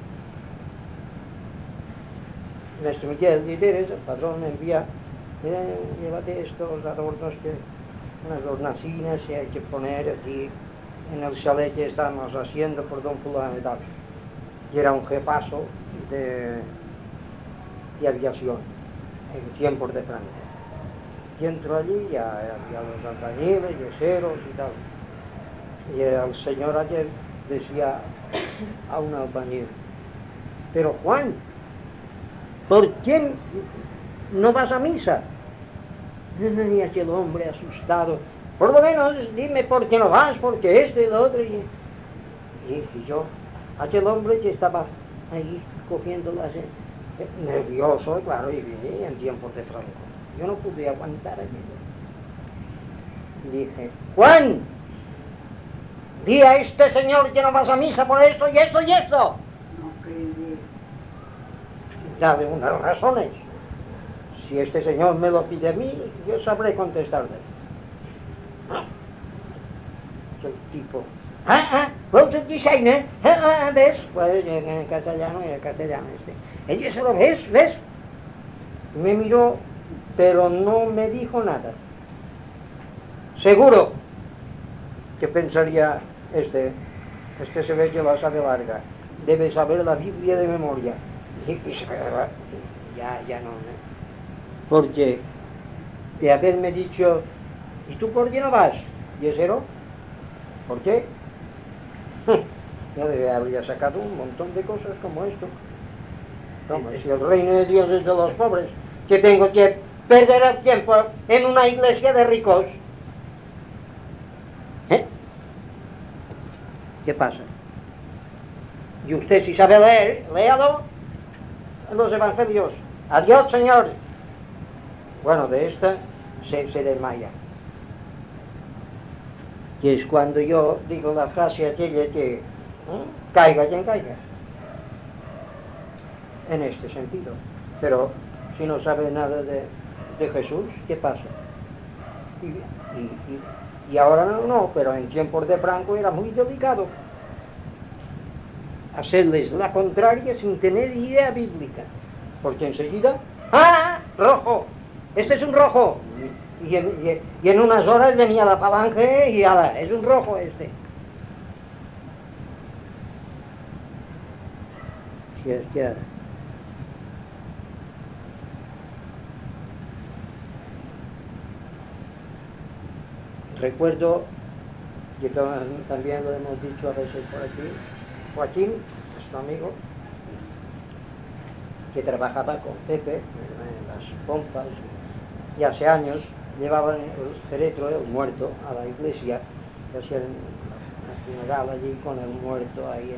Nuestro Miguel Guiteres, el padrón, me envía, llévate estos adornos, unas hornacinas que hay que poner aquí en el chalet que estamos haciendo por don fulano y tal. Y era un jefazo de aviación en tiempos de Francia. Y entro allí, ya había los albañiles, yeseros y tal. Y el señor ayer decía a un albañil, pero Juan, ¿por qué no vas a misa? Y aquel hombre asustado, por lo menos dime por qué no vas, porque esto y lo otro. Y yo, aquel hombre que estaba ahí cogiendo nervioso, claro, y vine en tiempos de Franco. Yo no pude aguantar aquello. Dije, Juan, di a este señor que no vas a misa por esto y esto y esto. Dale unas razones. Si este señor me lo pide a mí, yo sabré contestarle. El tipo, vols et dir-ne? ¿Ves? Pues en castellano Ella se lo ves. Me miró, pero no me dijo nada. Seguro que pensaría este se ve que la sabe larga, debe saber la Biblia de memoria. Y ya no. Porque de haberme dicho, ¿y tú por qué no vas? Yesero, ¿por qué? Yo habría sacado un montón de cosas como esto. Toma, si el reino de Dios es de los pobres, que tengo que perder el tiempo en una iglesia de ricos. ¿Eh? ¿Qué pasa? Y usted, si sabe leer, léalo en los evangelios. Adiós, Señor. Bueno, de esta se desmaya. Que es cuando yo digo la frase aquella que caiga quien caiga. En este sentido. Pero si no sabe nada de Jesús, ¿qué pasa? Y ahora no, pero en tiempos de Franco era muy delicado hacerles la contraria sin tener idea bíblica, porque enseguida, ¡ah! ¡Rojo! ¡Este es un rojo! Y en unas horas venía la falange y ala, es un rojo este. ¿Qué? Recuerdo, que también lo hemos dicho a veces por aquí, Joaquín, nuestro amigo, que trabajaba con Pepe en las pompas, y hace años llevaban el féretro, el muerto, a la iglesia, y hacían una funeral allí con el muerto ahí.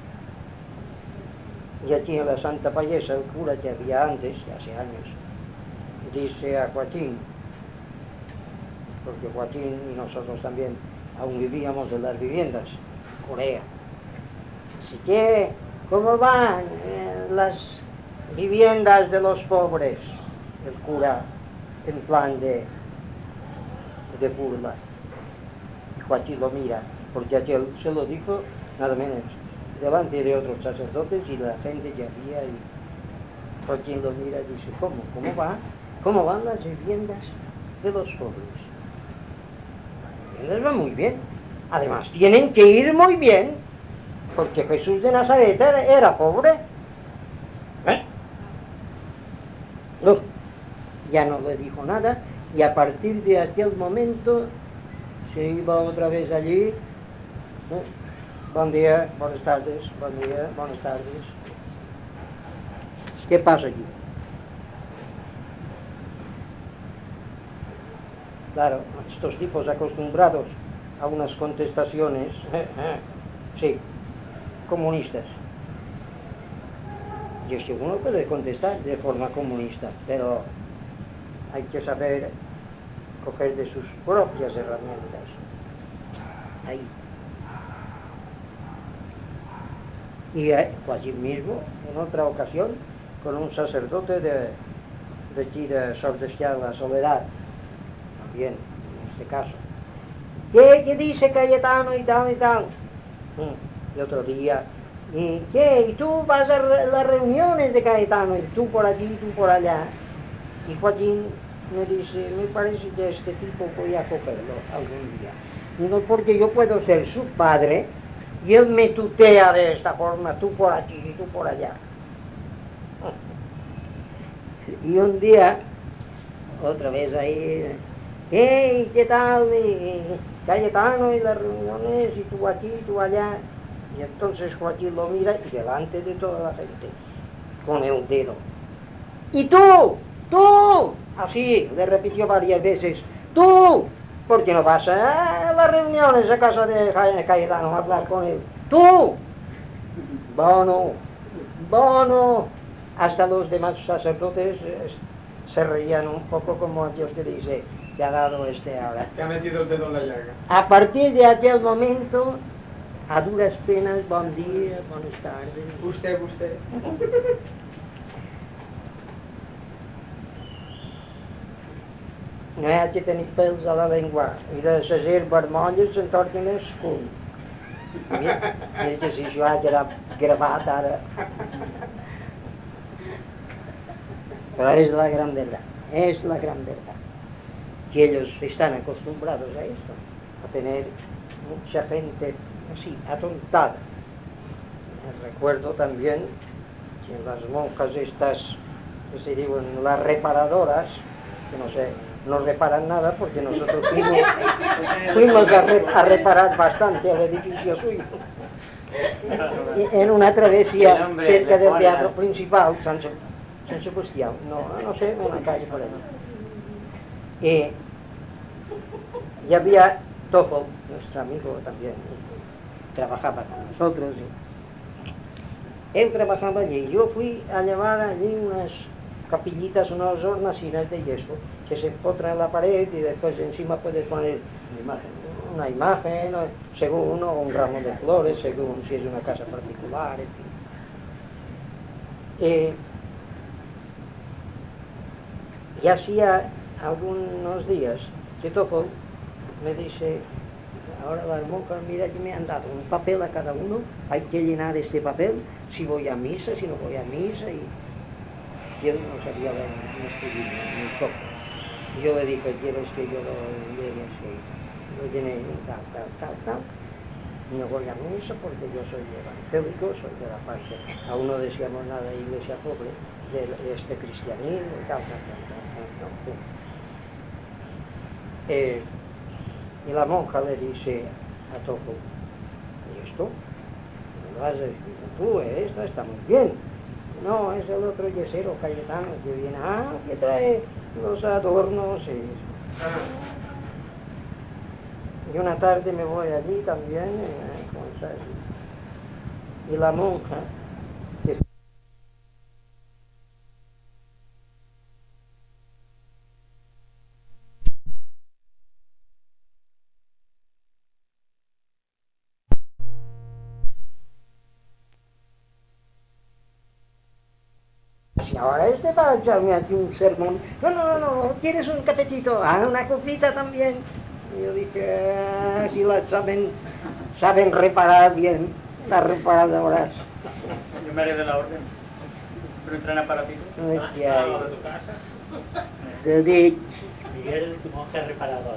Y aquí en la Santa Payesa, el cura que había antes, hace años, dice a Joaquín, porque Joaquín y nosotros también aún vivíamos en las viviendas, Corea. Así que, ¿cómo van las viviendas de los pobres? El cura, en plan de burla. Y Joaquín lo mira, porque aquel se lo dijo nada menos delante de otros sacerdotes y la gente que había, y Joaquín lo mira y dice, ¿cómo van las viviendas de los pobres? Les va muy bien. Además, tienen que ir muy bien, porque Jesús de Nazaret era pobre. No, ya no le dijo nada, y a partir de aquel momento se iba otra vez allí. Buen día, buenas tardes, buen día, buenas tardes. ¿Qué pasa aquí? Claro, estos tipos acostumbrados a unas contestaciones, sí, comunistas. Y es que uno puede contestar de forma comunista, pero hay que saber coger de sus propias herramientas. Ahí. Y allí mismo, en otra ocasión, con un sacerdote de aquí de Sordesquial, la Soledad, también, en este caso. ¿Qué dice Cayetano y tal y tal? Y otro día, ¿y qué? ¿Y tú vas a las reuniones de Cayetano? Y tú por allí, tú por allá. Y Joaquín me dice, me parece que este tipo voy a cogerlo algún día. Digo, porque yo puedo ser su padre y él me tutea de esta forma, tú por aquí y tú por allá. Y un día, otra vez ahí, hey, ¿qué tal? Y Cayetano y las reuniones, y tú aquí, tú allá. Y entonces Joaquín lo mira y delante de toda la gente, con el dedo. ¿Y tú? Así, le repitió varias veces. ¿Tú? ¿Por qué no vas a las reuniones a casa de Cayetano a hablar con él? ¿Tú? Bueno. Hasta los demás sacerdotes se reían un poco, como aquel que dice, que ha dado ahora. Que ha metido el dedo en la llaga. A partir de aquel momento, a duras penas, bon dia, buenas tardes. Usted. No hi ha que tenir pèls a la llengua, i de les herbes molles se'n tornen el cul. Mira que si això ha quedat gravat ara. Pero es la gran verdad, que ellos están acostumbrados a esto, a tener mucha gente así, atontada. Recuerdo también que en las monjas estas que se digo, las reparadoras, que no sé, no reparan nada porque nosotros fuimos a reparar bastante el edificio suyo. Y en una travesía cerca del teatro principal, San Sebastián, no sé, en la calle por ahí. Y había Toffel, nuestro amigo también, trabajaba con nosotros. Él trabajaba allí. Yo fui a llevar allí unas capillitas, unas hornacinas de yeso que se empotran en la pared y después encima puedes poner una imagen, según un ramo de flores, según si es una casa particular, en fin. Y hacía algunos días que Toffel me dice, ahora las monjas, mira que me han dado un papel a cada uno, hay que llenar este papel, si voy a misa, si no voy a misa, y él no sabía ni escribir ni poco. Y yo le dije, ¿quieres que yo lo llene? Sí. Lo llené, tal. No voy a misa porque yo soy evangélico, soy de la parte, aún no decíamos nada de iglesia pobre, de este cristianismo y tal. Y la monja le dice a Toffel, ¿y esto? ¿Me lo has escrito tú? Esto está muy bien. No, es el otro yesero Cayetano que viene, que trae los adornos y eso. Y una tarde me voy allí también, y la monja, que si ahora este va a echarme aquí un sermón, no, ¿quieres un cafetito? Una copita también. Y yo dije, si la saben reparar bien, las reparadoras. Yo me haré de la orden. Pero entran aparatitos. De tu casa. Miguel, tu monje reparador.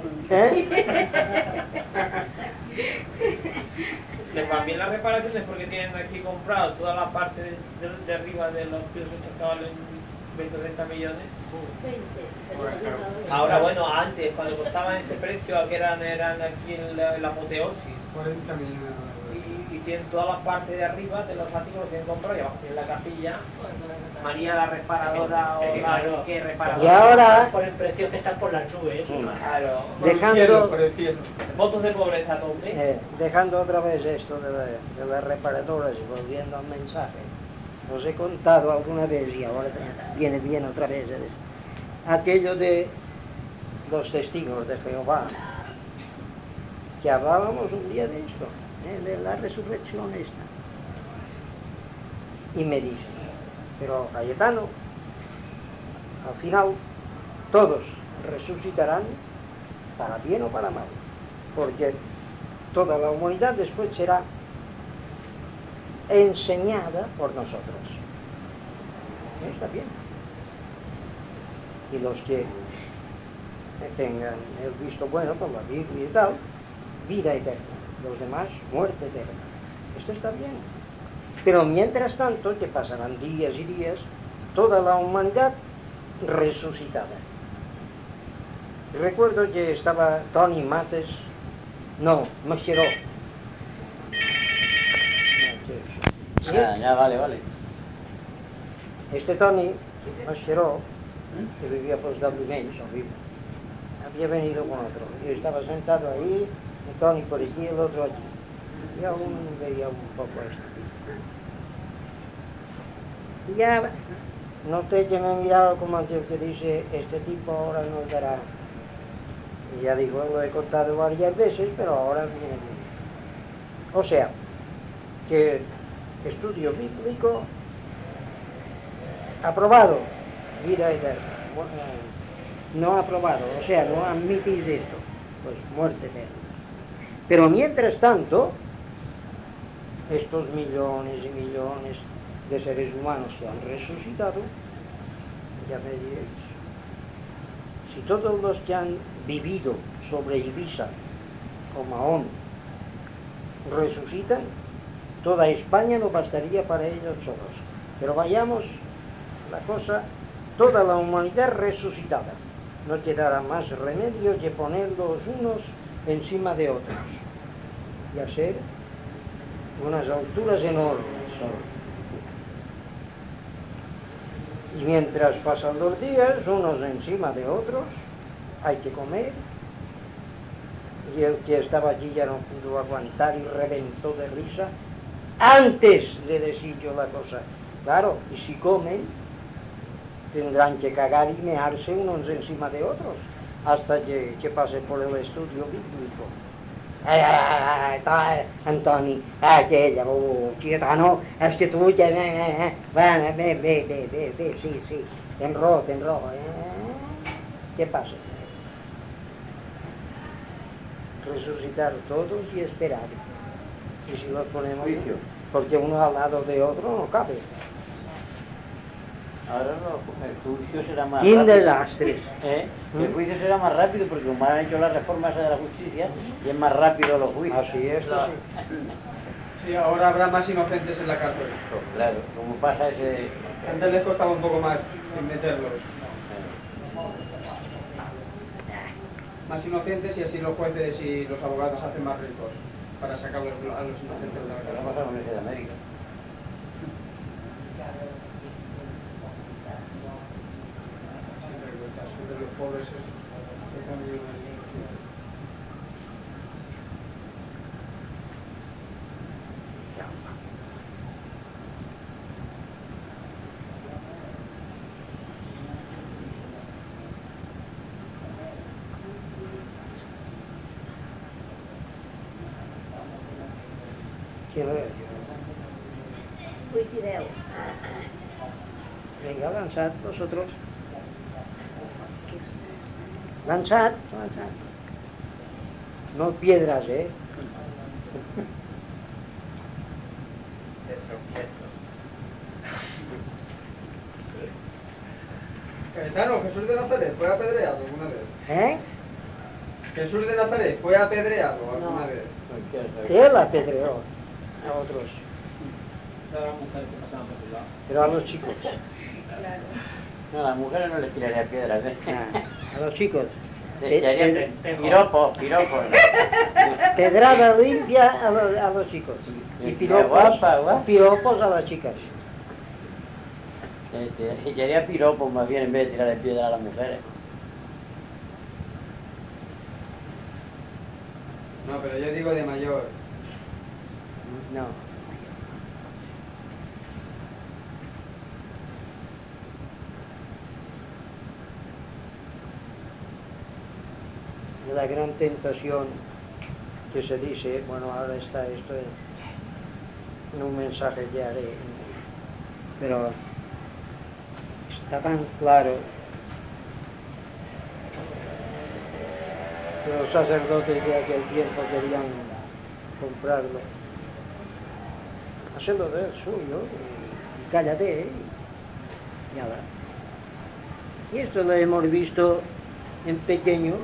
Les van bien las reparaciones porque tienen aquí comprado toda la parte de arriba de los pisos que valen 20 o 30 millones. 20. Ahora, bueno, antes, cuando costaban ese precio, que eran aquí la apoteosis. 40 millones. Y tienen toda la parte de arriba de los áticos, lo tienen comprado y abajo tienen la capilla. María la reparadora o la que reparadora. Y ahora, Por el precio que están por las nubes. Claro. Por el cielo. Votos de pobreza, hombre. dejando otra vez esto de las reparadoras y volviendo al mensaje, os he contado alguna vez y ahora viene bien otra vez aquello de los testigos de Jehová, que hablábamos un día de esto, de la resurrección esta. Y me dicen, pero Cayetano, al final todos resucitarán para bien o para mal, porque toda la humanidad después será enseñada por nosotros. Está bien. Y los que tengan el visto bueno por la Biblia y tal, vida eterna. Los demás, muerte eterna. Esto está bien. Pero mientras tanto, que pasarán días y días, toda la humanidad resucitada. Recuerdo que estaba Tony Mates, Mascheró. Ya, vale. Este Tony Mascheró, que vivía por Estados había venido con otro. Yo estaba sentado ahí, el Tony por aquí, el otro allí. Y aún veía un poco esto. Y ya noté que me miraba como aquel que dice, este tipo ahora nos dará. Y ya digo, lo he contado varias veces, pero ahora viene bien. O sea, que estudio bíblico aprobado, vida eterna. No aprobado, o sea, no admitís esto, pues muerte eterna. Pero mientras tanto, estos millones y millones de seres humanos que han resucitado, ya me diréis, si todos los que han vivido sobre Ibiza o Mahón resucitan, toda España no bastaría para ellos solos. Pero vayamos la cosa toda la humanidad resucitada. No quedará más remedio que ponerlos unos encima de otros y hacer unas alturas enormes. Y mientras pasan los días, unos encima de otros, hay que comer. Y el que estaba allí ya no pudo aguantar y reventó de risa. Antes le decía yo la cosa, claro, y si comen, tendrán que cagar y mearse unos encima de otros, hasta que pase por el estudio bíblico. Antoni, aquella, quieta, no, es que tú ya, bueno, ve, sí, enrojo, ¿qué pasa? Resucitar todos y esperar. Y si los ponemos, Juicio. porque uno al lado de otro no cabe. Ahora no, el juicio será más Sin rápido. desastres. El juicio será más rápido porque como han hecho las reformas de la justicia y es más rápido los juicios. Así es, Claro. Sí, ahora habrá más inocentes en la cárcel. Pues claro, como pasa ese... Antes les costaba un poco más en meterlos. Más inocentes y así los jueces y los abogados se hacen más ricos para sacar a los inocentes de la ¿Qué cárcel. pasa con ese de América? Siempre los pobres se cambian una situación. Quiero ver. Cuitideu. Venga, lanzad vosotros. Lanzad. No piedras, Cayetano, Jesús de Nazaret fue apedreado alguna vez. ¿Eh? Jesús de Nazaret fue apedreado alguna No. vez. Él apedreó a otros, pero a los chicos. No, a las mujeres no les tiraría piedras, ¿eh? A los chicos. Les tiraría piropos. Pedrada limpia a los chicos. Y Guapa. piropos a las chicas. Les tiraría piropos más bien en vez de tirarle piedras a las mujeres. No, pero yo digo de mayor. No. La gran tentación que se dice, bueno, ahora está esto en un mensaje que haré, pero está tan claro que los sacerdotes de aquel tiempo querían comprarlo, hacerlo de él suyo, y cállate, y nada. Y esto lo hemos visto en pequeño,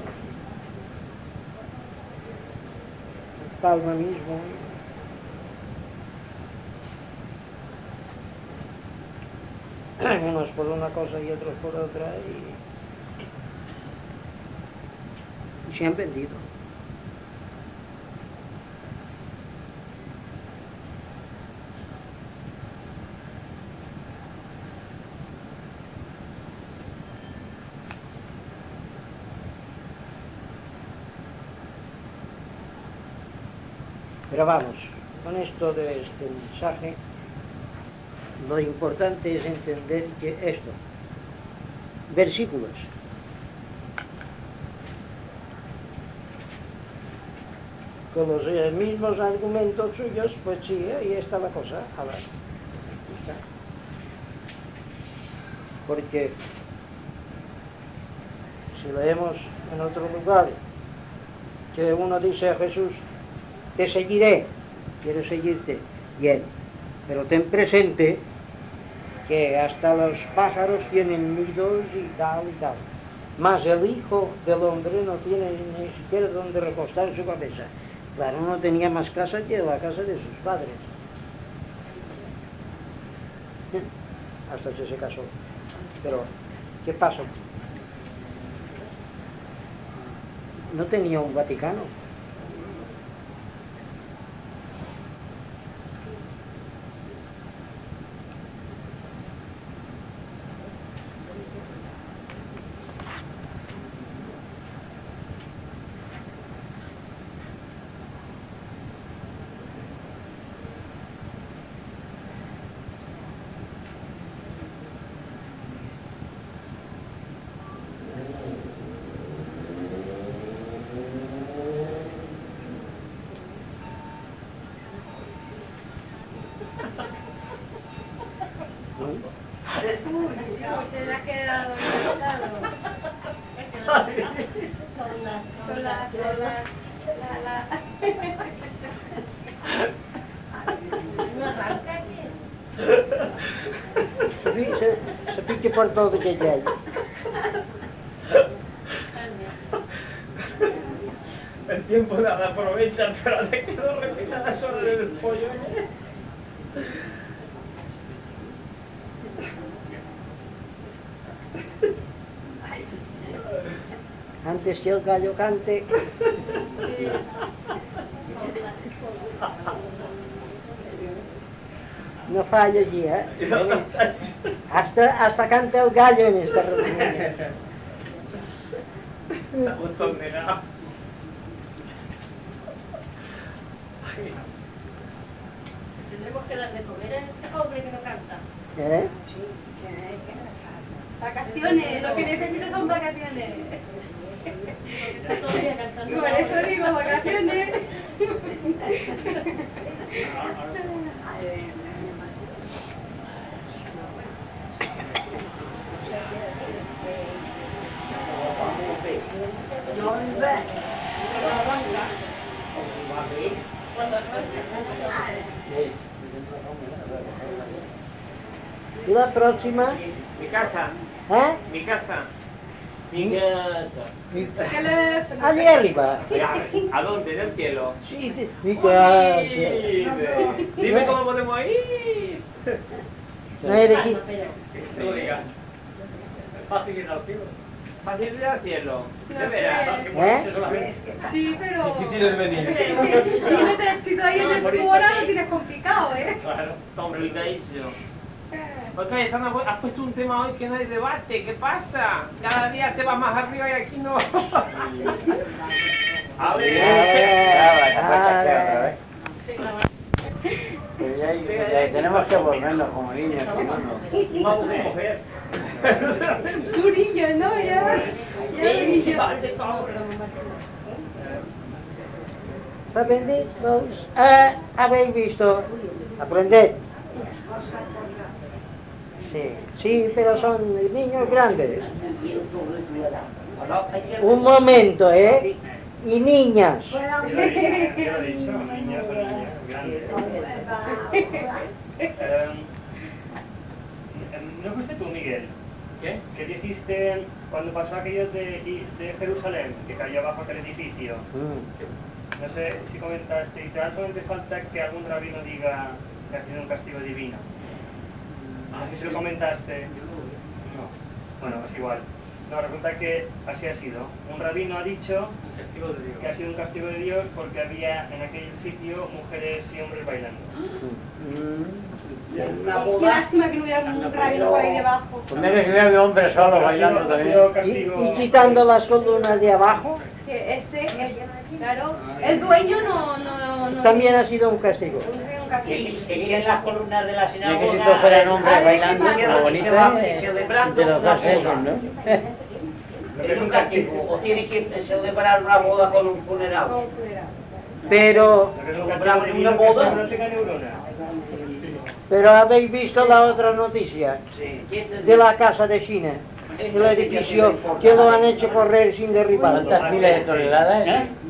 en Palma mismo. Unos por una cosa y otros por otra, y se han vendido. Pero vamos, con esto de este mensaje, lo importante es entender que esto, versículos, con los mismos argumentos suyos, pues sí, ahí está la cosa. Ahora, está. Porque si leemos en otro lugar que uno dice a Jesús, te seguiré, quiero seguirte, bien, pero ten presente que hasta los pájaros tienen nidos y tal, mas el Hijo del Hombre no tiene ni siquiera donde recostar su cabeza. Claro, no tenía más casa que la casa de sus padres, hasta que se casó. Pero ¿Qué pasó? No tenía un Vaticano. Se le ha quedado enganchado. Sola. Se pique por todo que ya hay. El tiempo nada aprovecha, pero te quedo repicada solo en el pollo. Antes que el gallo cante. No falla allí, ¿eh? Hasta canta el gallo en esta reunión. Estamos todos negados. Tendremos que dar de comer a este hombre que no canta. ¿Eh? Vacaciones, lo que necesito son vacaciones. Por eso digo vacaciones. ¿Y la próxima? Mi casa. ¿Eh? Mi casa. Mi casa. Allí arriba. ¿A dónde? ¿En el cielo? Sí, mi casa. Dime cómo podemos ir. No eres aquí. Sí, diga. Fácil ir al cielo. Fácil ir al cielo. No De veras. ¿Eh? Sí, pero... Difícil es venir. Si todavía en el fuera lo tienes complicado, ¿eh? Claro, está complicadísimo. Porque has puesto un tema hoy que no hay debate. ¿Qué pasa? Cada día te vas más arriba y aquí no. A ver. Ya tenemos que volvernos como niños, si no, no. Vamos a coger. Tú niño, ¿no? Ya niño. ¿Aprendéis? ¿Habéis visto? Aprended. Sí, pero son niños grandes. Un momento, ¿eh? Y niñas. ¿No fuiste tú, Miguel? ¿Qué? ¿Qué dijiste cuando pasó aquello de Jerusalén, que cayó abajo aquel edificio? No sé si comentaste, y solamente falta que algún rabino diga que ha sido un castigo divino. No sé si lo comentaste. No. Bueno, es igual. No, resulta que así ha sido. Un rabino ha dicho que ha sido un castigo de Dios porque había en aquel sitio mujeres y hombres bailando. Qué lástima que no hubiera un rabino por ahí debajo. Pues mira que hubiera un hombre solo bailando Ha también. sido castigo. ¿Y quitando las columnas de abajo? Que claro, el dueño no También ha sido un castigo. un castigo. Y en las columnas de la Ni que si sinagoga... todos fueran hombres A ver, bailando, ¿qué pasa? lo bonito de los dos esos, ¿no? Es un castigo, o tiene que celebrar una boda con un funeral. Pero Una boda. No tenga neuronas. habéis visto la otra noticia de la casa de China, el edificio que lo han hecho correr sin derribar. ¿Cuántas miles de toneladas?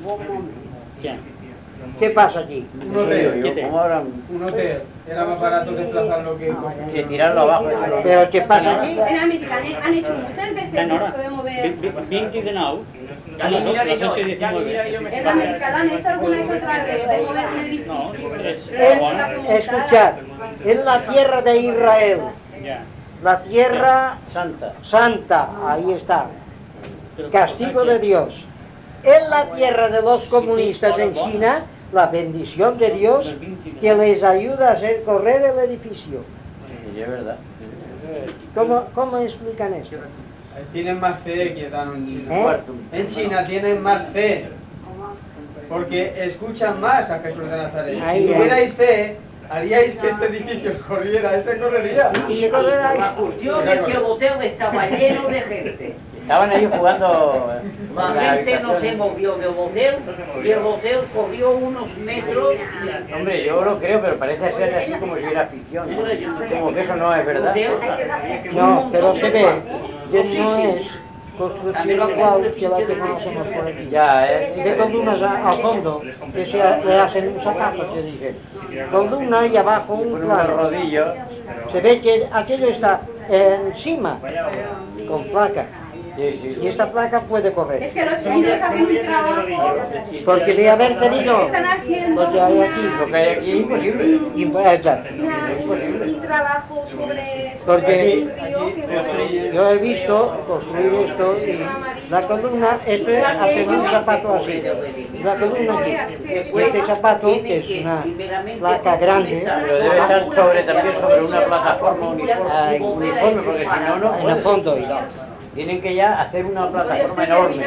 ¿Qué pasa aquí? Un hotel. ¿Cómo habrán Un hotel. Era más barato desplazarlo que tirarlo abajo? ¿Pero qué pasa aquí? En América han hecho muchas veces esto de mover. 29. Ya lo miraré yo, ya lo miraré yo. En América lo han hecho alguna vez otra vez, de mover un edificio. Escuchad, en la tierra de Israel, la tierra Santa. santa, ahí está, castigo de Dios. En la tierra de los comunistas en China, la bendición de Dios que les ayuda a hacer correr el edificio. Sí, es verdad. ¿Cómo explican esto? Tienen más fe que dan en China. ¿Eh? En China tienen más fe, porque escuchan más a Jesús de Nazaret. Ahí, Si tuvierais fe, haríais que este edificio corriera, ese correría. Y correrá. La cuestión es que el hotel estaba lleno de gente. Estaban ahí jugando. La gente no se movió del hotel y el hotel corrió unos metros. Hombre, yo lo creo, pero parece ser así como si era ficción, ¿no? Como que eso no es verdad. No, pero se ve que no es construcción igual que la que conocemos por aquí. Ya, De columnas al fondo, que le hacen un zapato, se dice. Columna y abajo un con unos plano. rodillos. Se ve que aquello está encima, con placa. Sí, sí. Y esta placa puede correr. Es que los chinos hacen un trabajo. Porque de haber tenido Están haciendo lo que hay aquí, Lo que hay aquí es imposible. exacto. un trabajo sobre Porque un río que yo he visto construir esto y la columna, esto es hacer un zapato así. La columna aquí, y este zapato que es una placa grande, Pero debe estar también sobre una plataforma uniforme, porque si no, no. en el fondo. Tienen que ya hacer una plataforma enorme.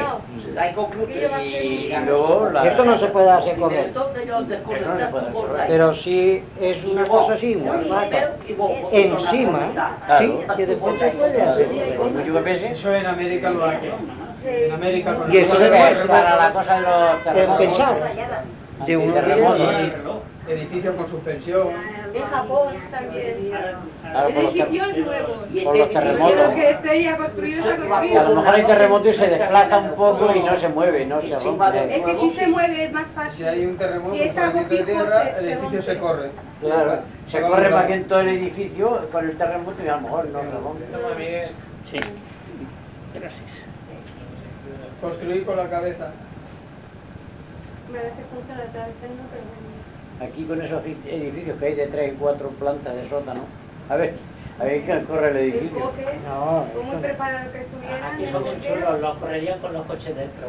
Y luego la... Esto no se puede hacer correr, Eso no se puede hacer. pero si es una cosa así, una placa encima, sí, que después se puede hacer. Por mucho que pese. Eso en América lo hacen. En América con Y esto los debe Es para la cosa de los terremotos. pensar de un Terremotos. edificios con suspensión. en Japón también. Claro, por los Edificios nuevos. por los terremotos. Pero que esté ya construido, está A lo construido. mejor hay terremoto y se desplaza un poco y no se mueve, no se rompe. Es que si se mueve es más Si fácil. hay un terremoto, Y es un algo movimiento de fijo, tierra, se el edificio rompe. se corre. Claro, se corre más bien todo el edificio con el terremoto y a lo mejor no se rompe. Sí. Gracias. Construir con la cabeza. Me parece justo la otra vez, pero bueno. Aquí con esos edificios que hay de 3 y 4 plantas de sótano. A ver que corre el El edificio. coque, No, por muy preparado que estuvieran, Aquí el son coque, chulos, los correrían con los coches dentro.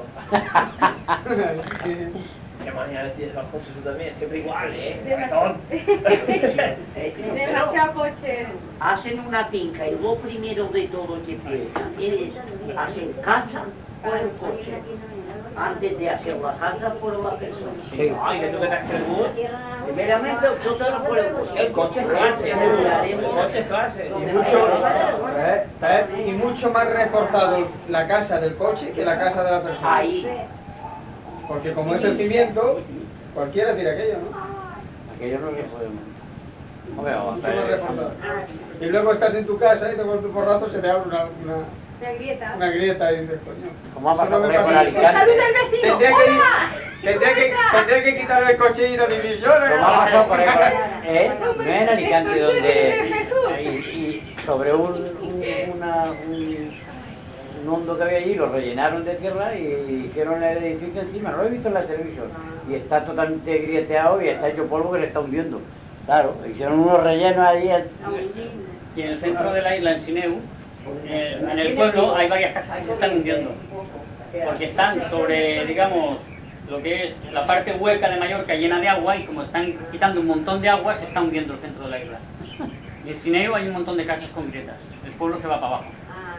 ¿Qué manera tienes los coches tú también? Siempre igual, ¿eh? demasiado coche. Hacen una finca y lo primero de todo que piensan es hacer casa por el coche. Antes de hacer la casa por la persona. Sí. Ay, que tú que te has creído. Primeramente el sótano por el coche. El coche es clase, el coche es clase. Y mucho más reforzado la casa del coche que la casa de la persona. Ahí. Porque como es el cimiento, cualquiera tira aquello, ¿no? Aquello no se puede. Hombre, vamos Mucho a más ver. reforzado. Y luego estás en tu casa y te pones tu porrazo, se te abre La grieta. una grieta y dices, coño. Como ha eso pasado no me por pasa. Alicante. ¡Salud del vecino! Tendría que quitar el coche y ir a vivir yo, ¿no? Como ha pasado por ahí, no en Alicante Esto donde... tiene Jesús. Y sobre un hondo que había allí, lo rellenaron de tierra y hicieron el edificio encima. No lo he visto en la televisión. Y está totalmente grieteado y está hecho polvo que se está hundiendo. Claro, hicieron unos rellenos allí. Y en el centro de la isla, en Sineu, en el pueblo, hay varias casas que se están hundiendo. Porque están sobre, digamos, lo que es la parte hueca de Mallorca llena de agua y como están quitando un montón de agua, se está hundiendo el centro de la isla. Y en Sineu hay un montón de casas con grietas. El pueblo se va para abajo.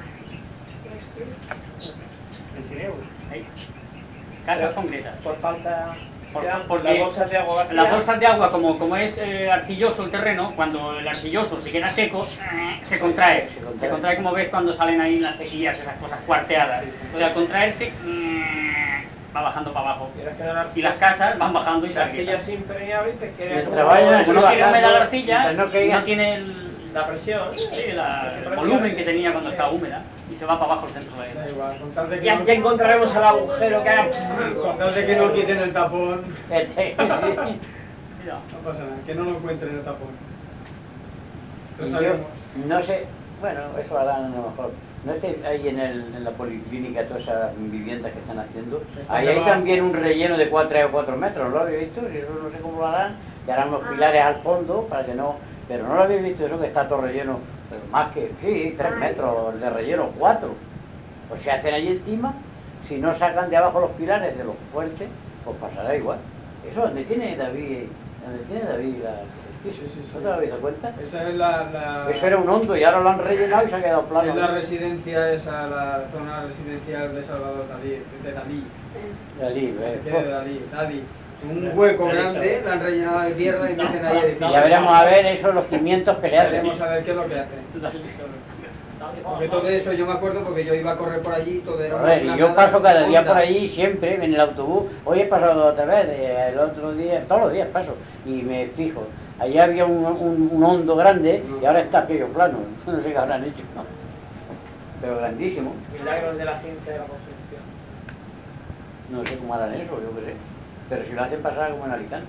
En Sineu. Ahí. Casas con grietas. Por falta... Porque las bolsas de agua vacías. las bolsas de agua, como es arcilloso el terreno, cuando el arcilloso se queda seco, se contrae. Se contrae como ves cuando salen ahí las sequías, esas cosas cuarteadas. Entonces al contraerse, va bajando para abajo. Y las casas van bajando y se La arcilla agrietan. es impermeable y te queda Mientras vayan Como no tiene humedad la arcilla, mientras no caiga. no tiene la presión. el volumen que tenía cuando estaba húmeda y se va para abajo el centro de la Da isla. igual, con tal de que Ya no- encontraremos el agujero que haga... con tal de que no quiten el tapón, Mira, no pasa nada, que no lo encuentren el tapón. Y Lo yo sabemos. no sé, bueno, eso harán a lo mejor. ¿No estáis ahí en la policlínica todas esas viviendas que están haciendo? Ahí hay también un relleno de 3 o 4 metros, ¿lo habéis visto? Y eso no sé cómo lo harán, y harán unos pilares al fondo para que no... Pero no lo habéis visto eso que está todo relleno Pero más que, sí, 3 metros de relleno, 4. Pues se hacen allí encima, si no sacan de abajo los pilares de los fuertes, pues pasará igual. Eso donde tiene David la... Sí, sí, sí. ¿No te habéis dado cuenta? Esa es la... Eso era un hondo y ahora lo han rellenado y se ha quedado plano. Es la residencia, esa, la zona residencial de Salvador Dalí, de Dalí. Dalí, Dalí. Un hueco grande, la han rellenado de tierra y meten ahí edificios. Ya veremos a ver eso, los cimientos que le hacen. Veremos a ver qué es lo que hacen. Porque todo eso yo me acuerdo porque yo iba a correr por allí, todo era... A ver, y yo paso cada día por allí siempre en el autobús. Hoy he pasado otra vez, el otro día, todos los días paso y me fijo. Allí había un hondo grande y ahora está aquello plano. No sé qué habrán hecho, ¿no? Pero grandísimo. Milagros de la ciencia de la construcción. No sé cómo harán eso, yo qué sé. Pero si lo hacen pasar como en Alicante.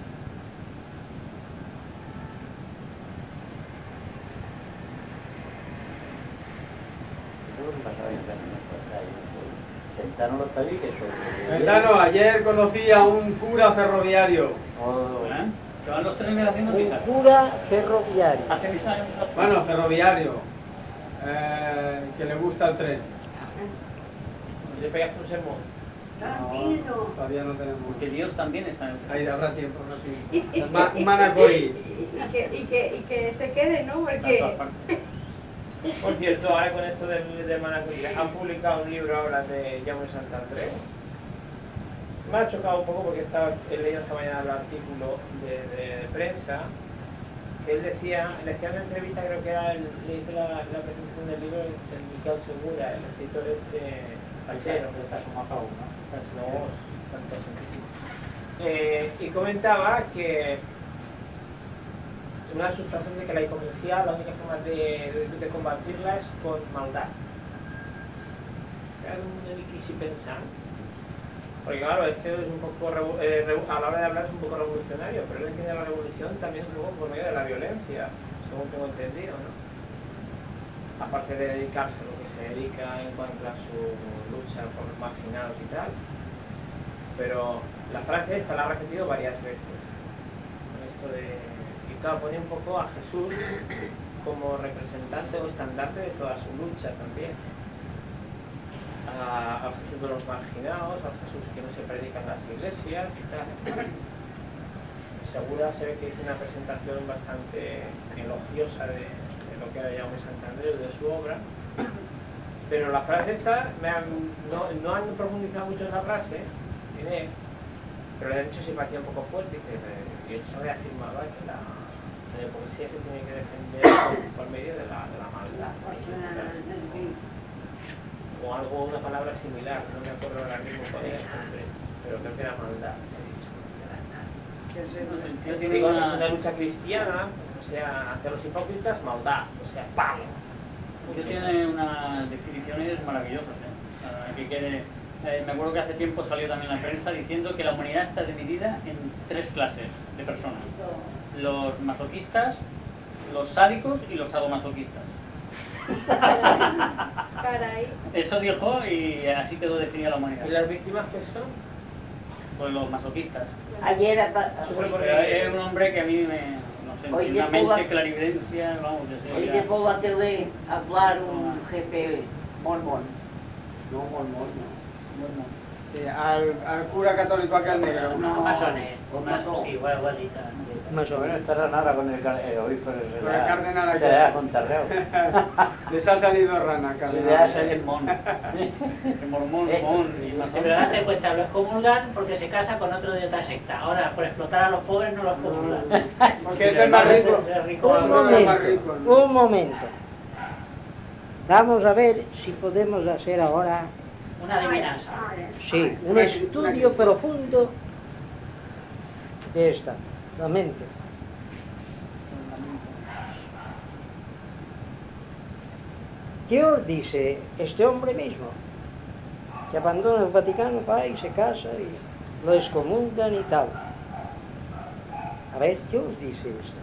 Sentano los tabiques sobre... Sentano, ayer conocí a un cura ferroviario. Que van los trenes haciendo Un misa. cura ferroviario. Hace misa en los Bueno, ferroviario. Que le gusta el tren. Le pegaste un sermón. Todavía no tenemos. Porque Dios también está en el tren. Ahí habrá tiempo, Manacorí. Y que se quede, ¿no? Está en Porque... todas partes. Por cierto, ahora con esto de Manacorí, han publicado un libro ahora de Jaume Santandreu. Me ha chocado un poco porque he leído esta mañana el artículo de prensa que él decía en una entrevista, creo que era, le hizo la presentación del libro de Miquel Segura, el escritor Pachero, que está sumado, ¿no? Y comentaba que una de sus frases de que la hipocresía, la única forma de combatirla es con maldad. Era un difícil pensar. Porque claro, este es un poco, a la hora de hablar es un poco revolucionario, pero él entiende la revolución también un poco por medio de la violencia, según tengo entendido, ¿no? Aparte de dedicarse a lo que se dedica en cuanto a su lucha por los marginados y tal. Pero la frase esta la ha repetido varias veces. Con esto de... Y claro, pone un poco a Jesús como representante o estandarte de toda su lucha también. Al Jesús de los marginados, al Jesús que no se predica en las iglesias y tal. Segura se ve que hizo una presentación bastante elogiosa de lo que era Jaume Santandreu, de su obra. Pero la frase esta, no han profundizado mucho en la frase, en él, pero le han dicho si parecía un poco fuerte, y eso reafirmaba que la hipocresía se tiene que defender por medio de la maldad. O algo, una palabra similar, no me acuerdo ahora mismo cuál era, pero creo que era maldad. Digo, es una lucha cristiana, o sea, hacia los hipócritas, maldad, o sea, ¡pam! Yo tiene unas definiciones maravillosas, me acuerdo que hace tiempo salió también en la prensa diciendo que la humanidad está dividida en 3 clases de personas: los masoquistas, los sádicos y los sadomasoquistas. Caray. Eso dijo y así quedó definida la humanidad. ¿Y las víctimas qué son? Pues los masoquistas. Ayer Es un hombre que a mí no sé, Hoy tiene una de Cuba- mente, clarividencia, vamos, que sé. hoy ya. llegó a tele a hablar un jefe mormón. No mormón, no. Sí, al cura católico aquel negro. No, masones. Sí, igualita. Más o Bueno, menos. estará nada con el obispo. Con el cardenal aquel. Se le da con tarreo. Les ha salido rana, Se le da cardenal. Ese es el mon. El mormón, mon y Pero masón. date cuenta, lo excomulgan porque se casa con otro de otra secta. Ahora, por explotar a los pobres no los excomulgan. Porque es el más rico. Es rico. Es uno de los más ricos, ¿no? Un momento. Vamos a ver si podemos hacer ahora, Una adivinanza. sí, un estudio profundo de esta, la mente. ¿Qué os dice este hombre mismo? Que abandona el Vaticano, va y se casa y lo excomulgan y tal. A ver, ¿qué os dice esto?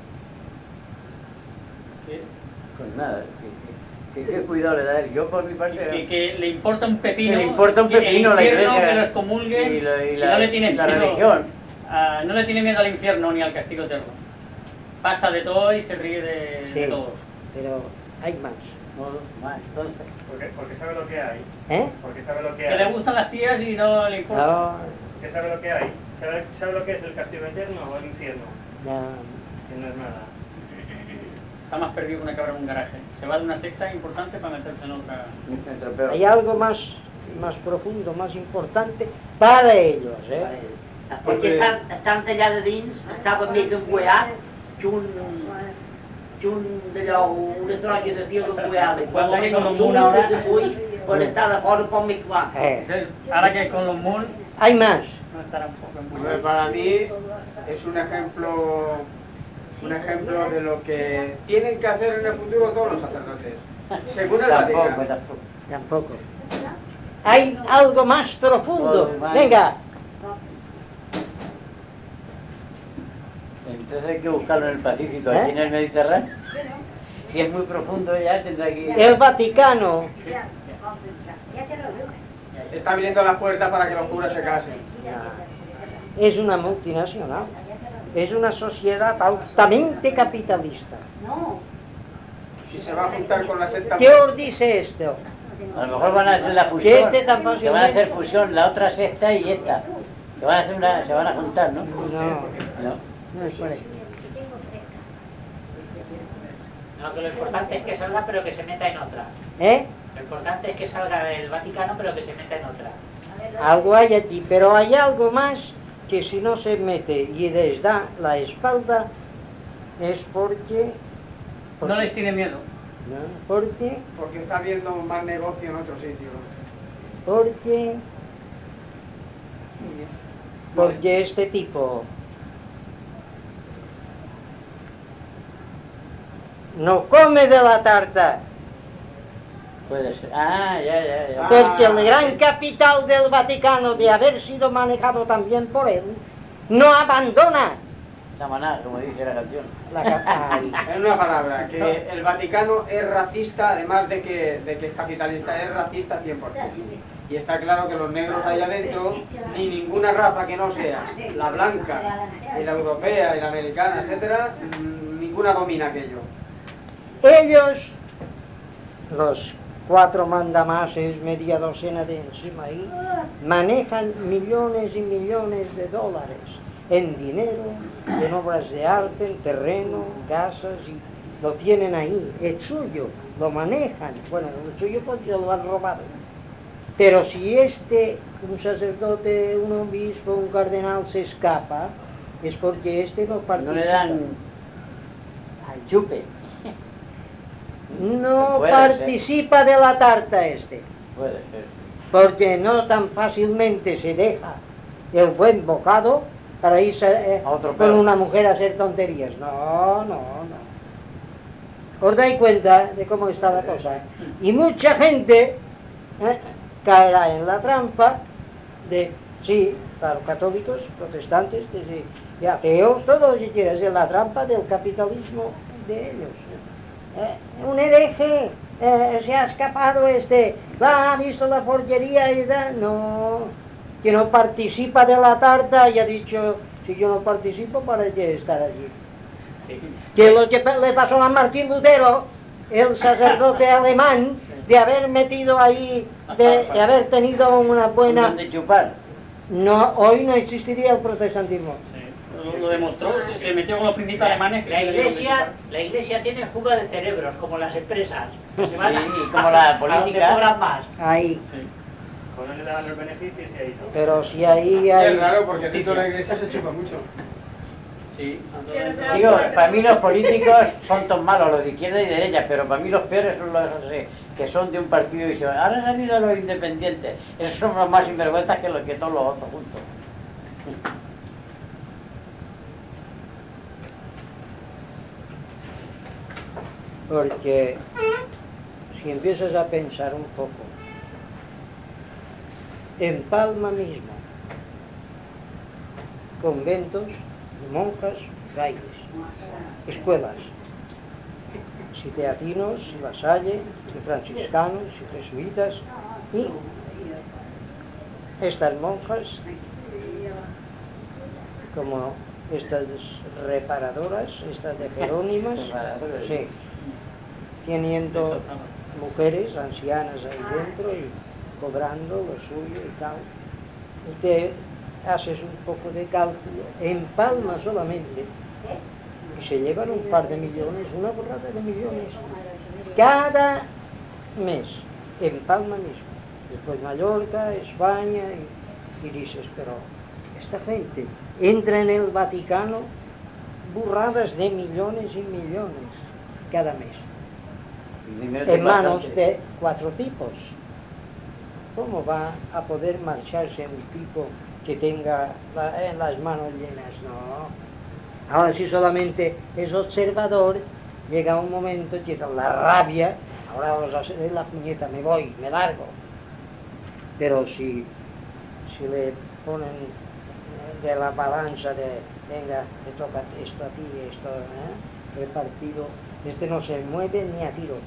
Pues nada, qué cuidado le da él. Yo por mi parte... Que le importa un pepino. Que le importa un pepino el la infierno, iglesia que lo excomulguen, y la- y y la- no le tiene la miedo, religión. no le tiene miedo al infierno ni al castigo eterno. Pasa de todo y se ríe de Sí. todo. Pero hay más. Más, entonces. Porque sabe lo que hay. ¿Eh? Porque sabe lo que Que hay. le gustan las tías y no le importa. No, Que sabe lo que hay. ¿Sabe lo que es el castigo eterno o el infierno? no. Que no es nada. Está más perdido que una cabra en un garaje. Se va de una secta importante para meterse en otra. Entre peor. Hay algo más profundo, más importante para ellos, ¿eh? Perquè estan allà de dins, estava més emboiat que un d'allò, una trolla de tia emboiada. Quan Guarda que venim con tu, un ahora- de avui, quan està de fora pot més clar. Ahora que con los Moon Hay más. no estará un poco Hombre, embullado. para mí es un ejemplo de lo que tienen que hacer en el futuro todos los sacerdotes, según el Tampoco, Vaticano. tampoco. Tampoco. Hay algo más profundo. Algo más. Venga, Entonces hay que buscarlo en el Pacífico, aquí en el Mediterráneo. Si es muy profundo ya tendrá que ir. el Vaticano Está abriendo las puertas para que los curas se casen. es una multinacional. Es una sociedad altamente capitalista. Si se va a juntar con la secta... ¿Qué os dice esto? A lo mejor van a hacer la Que fusión. este tan Que van a fácilmente... hacer fusión, la otra secta y esta. Que van a hacer se van a juntar, ¿no? No, no es por ahí. No, que lo importante es que salga pero que se meta en otra. ¿Eh? Lo importante es que salga del Vaticano pero que se meta en otra. Algo hay aquí, pero hay algo más que si no se mete y les da la espalda es porque... No les tiene miedo. ¿no? Porque Está habiendo más negocio en otro sitio. porque este tipo no come de la tarta, Puede ser. Ah, ya. porque el gran capital del Vaticano, de haber sido manejado también por él, no abandona Samaná, como dice la canción. Ay, En una palabra, que el Vaticano es racista, además de que es capitalista, es racista 100%. Y está claro que los negros allá adentro, ni ninguna raza que no sea la blanca, y la europea, y la americana, etcétera, ninguna domina aquello. ellos, los 4 mandamases, media docena de encima ahí, manejan millones y millones de dólares en dinero, en obras de arte, en terreno, en casas, y lo tienen ahí, es suyo, lo manejan. Bueno, lo suyo porque lo han robado. Pero si un sacerdote, un obispo, un cardenal se escapa, es porque no participa. No le dan al chupe. No Puede participa de la tarta Puede ser. porque no tan fácilmente se deja el buen bocado para irse A otro con pedo. una mujer a hacer tonterías. No. ¿Os dais cuenta de cómo está la cosa? Y mucha gente caerá en la trampa de, sí, claro, católicos, protestantes, de ateos, todo lo que quieras, en la trampa del capitalismo de ellos. Un hereje, se ha escapado ha visto la forjería y tal. No, que no participa de la tarta y ha dicho, si yo no participo, ¿para qué estar allí? Que lo que le pasó a Martín Lutero, el sacerdote alemán, de haber metido ahí, de haber tenido una buena... De chupar. No, hoy no existiría el protestantismo. Lo demostró, se metió con los príncipes alemanes. La iglesia tiene fuga de cerebros, como las empresas. Se van Sí, como la a donde política. cobran más. Ahí. Pues no le daban los beneficios y ahí no. Pero si ahí Es hay... raro porque dentro de la iglesia se chupa mucho. Sí. Digo, para mí los políticos son tan malos, los de izquierda y derecha, pero para mí los peores son los que son de un partido y se van. Ahora han ido los independientes. Esos son los más sinvergüenzas que todos los otros juntos. Porque si empiezas a pensar un poco, en Palma mismo, conventos, monjas, frailes, escuelas, si teatinos, si La Salle, si franciscanos, si jesuitas, y estas monjas, como estas reparadoras, estas de Jerónimas, sí, teniendo mujeres ancianas ahí dentro y cobrando lo suyo y tal. Usted hace un poco de cálculo, en Palma solamente, y se llevan un par de millones, una borrada de millones, cada mes, en Palma mismo. Después Mallorca, España, y dices, pero esta gente entra en el Vaticano burradas de millones y millones cada mes, en manos de 4 tipos. ¿Cómo va a poder marcharse un tipo que tenga las manos llenas? No. Ahora si solamente es observador, llega un momento que con la rabia, ahora vamos a hacer la puñeta, me voy, me largo. Pero si le ponen de la balanza de, venga, te toca esto a ti, esto, el partido, no se mueve ni a tiros.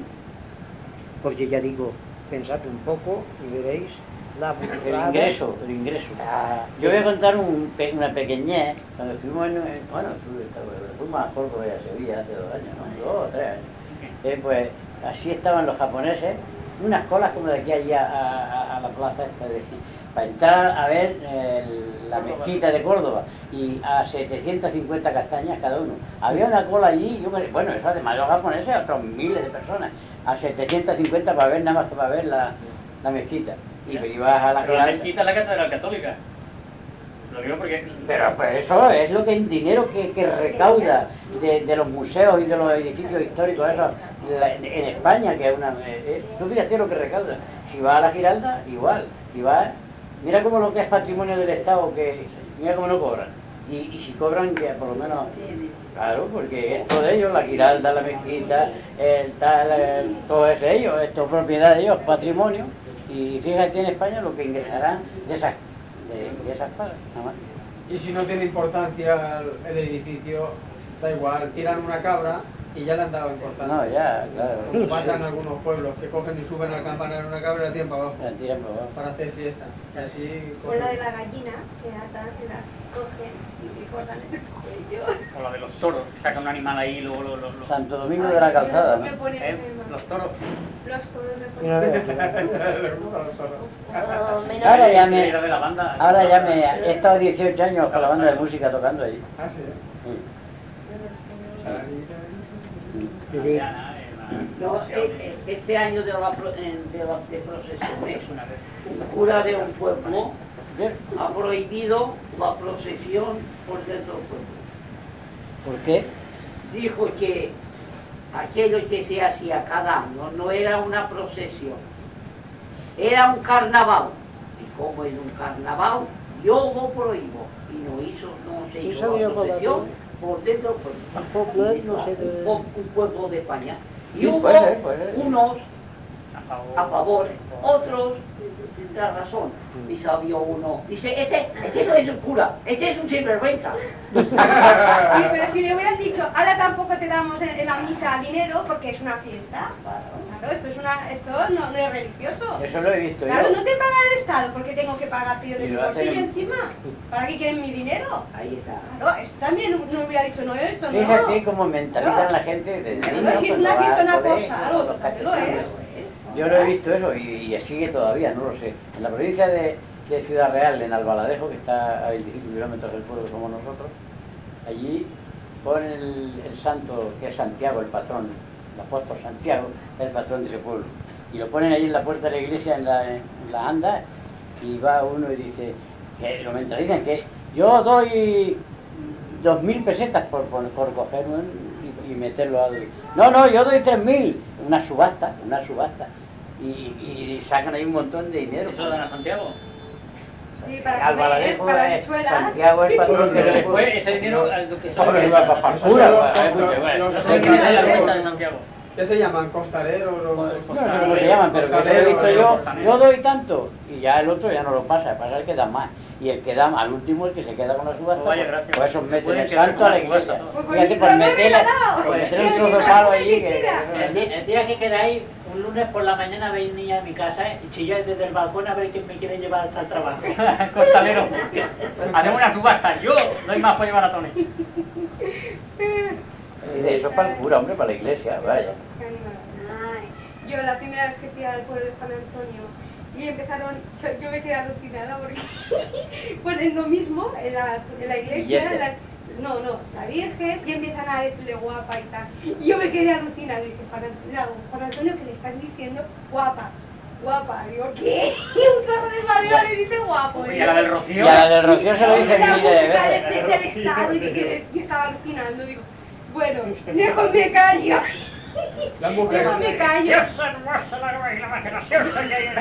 Porque ya digo, pensad un poco y veréis la burrada. El ingreso. Yo voy a contar una pequeñez. Cuando estuvimos fuimos a Córdoba y a Sevilla hace 2 años, ¿no? 2 o 3 años. Pues así estaban los japoneses, unas colas como de aquí allá a la plaza esta para entrar a ver la mezquita de Córdoba, y a 750 castañas cada uno. Había una cola allí, bueno, eso además los japoneses, otros miles de personas, a 750 para ver, nada más que para ver la mezquita. Y ibas a la mezquita es la catedral católica. Lo digo porque... Pero pues eso es lo que el dinero que recauda de los museos y de los edificios históricos eso, en España, que es una... tú fíjate lo que recauda. Si vas a la Giralda, igual. Si vas... Mira como lo que es patrimonio del Estado, que mira cómo no cobran. Y si cobran, que por lo menos... Claro, porque esto de ellos, la Giralda, la mezquita, todo es de ellos, esto es propiedad de ellos, patrimonio. Y fíjate en España lo que ingresarán de esas pagas, nada más. Y si no tiene importancia el edificio, da igual, tiran una cabra y ya le han dado importancia. No, ya, claro. Como pasa en algunos pueblos, que cogen y suben al campanario de una cabra y la tiran para abajo. La tiran para abajo. Para hacer fiesta. Y así O la de la gallina, que atan, que la cogen y le cortan el cuello. O la de los toros, que sacan un animal ahí y luego lo... Santo Domingo de la Calzada, ¿no? Los toros. Los toros Ahora ya me he estado 18 años con la banda de música tocando allí. Ah, sí. No, este año de procesiones, un cura de un pueblo ha prohibido la procesión por dentro del pueblo. ¿Por qué? Dijo que aquello que se hacía cada año no era una procesión, era un carnaval. Y como es un carnaval, yo lo prohíbo. Y no se hizo la procesión por dentro del pueblo. Un pueblo de España. Y Sí, hubo puede ser. unos a favor, otros tendrá razón. Y salió uno, dice, este no es el cura, este es un sinvergüenza. Sí, pero si le hubieran dicho, ahora tampoco te damos en la misa dinero porque es una fiesta. Claro, esto no es religioso. Eso lo he visto Claro, yo. no te paga el Estado porque tengo que pagarte yo de Y mi lo hacen bolsillo en- encima. ¿Para qué quieren mi dinero? Ahí está. Claro, esto también no hubiera dicho, no, esto no. Fíjate cómo mentalizan la gente desde Claro, niños si es cuando una va fiesta al una colegio, cosa, al con otro los también lo es. catecismos. Yo lo he visto eso y sigue todavía, no lo sé. En la provincia de Ciudad Real, en Albaladejo, que está a 25 kilómetros del pueblo que somos nosotros, allí ponen el santo, que es Santiago, el patrón, el apóstol Santiago, es el patrón de ese pueblo. Y lo ponen allí en la puerta de la iglesia, en la anda, y va uno y dice, que lo mentalizan, que yo doy 2.000 pesetas por coger y meterlo al... No, yo doy 3.000, una subasta. Y sacan ahí un montón de dinero. ¿Eso lo dan a Santiago? Sí, para comer, Albaladejo, para habichuelas. Santiago es patrón Pero del después pueblo. ese dinero al que se Hombre, lo iba para cura, no sé quién es la cuenta de Santiago. ¿Qué se llaman? ¿Costaleros o...? No sé cómo se llaman, pero que eso lo he visto yo doy tanto, y ya el otro ya no lo pasa el que da más. Y el que da al último, el que se queda con la subasta, Vaya, gracias. pues esos meten Pueden el quedar santo con a la la subasta, iglesia. todo. Fíjate, por meter un trozo de palo allí El día que queráis, un lunes por la mañana venís a mi casa y chilláis desde el balcón a ver quién me quiere llevar al trabajo. Costalero. Hacemos una subasta. Yo no hay más para llevar a Tony. Dice, eso es para el cura, hombre, para la iglesia, vaya. Yo la primera vez que fui al pueblo de San Antonio y empezaron, yo me quedé alucinada porque pues es lo mismo en la iglesia, la Virgen, y empiezan a decirle guapa y tal. Y yo me quedé alucinada y dije, Juan Antonio, que le están diciendo guapa. Guapa, digo, ¿qué? Y un trozo de madera le dice guapo. ¿Y a la del Rocío? Y a la del Rocío se lo dice la miles de música veces. del Estado y estaba alucinando, digo, bueno, mejor me callo. La mujer. Mejor me callo. Yo soy hermosa la más graciosa que hay.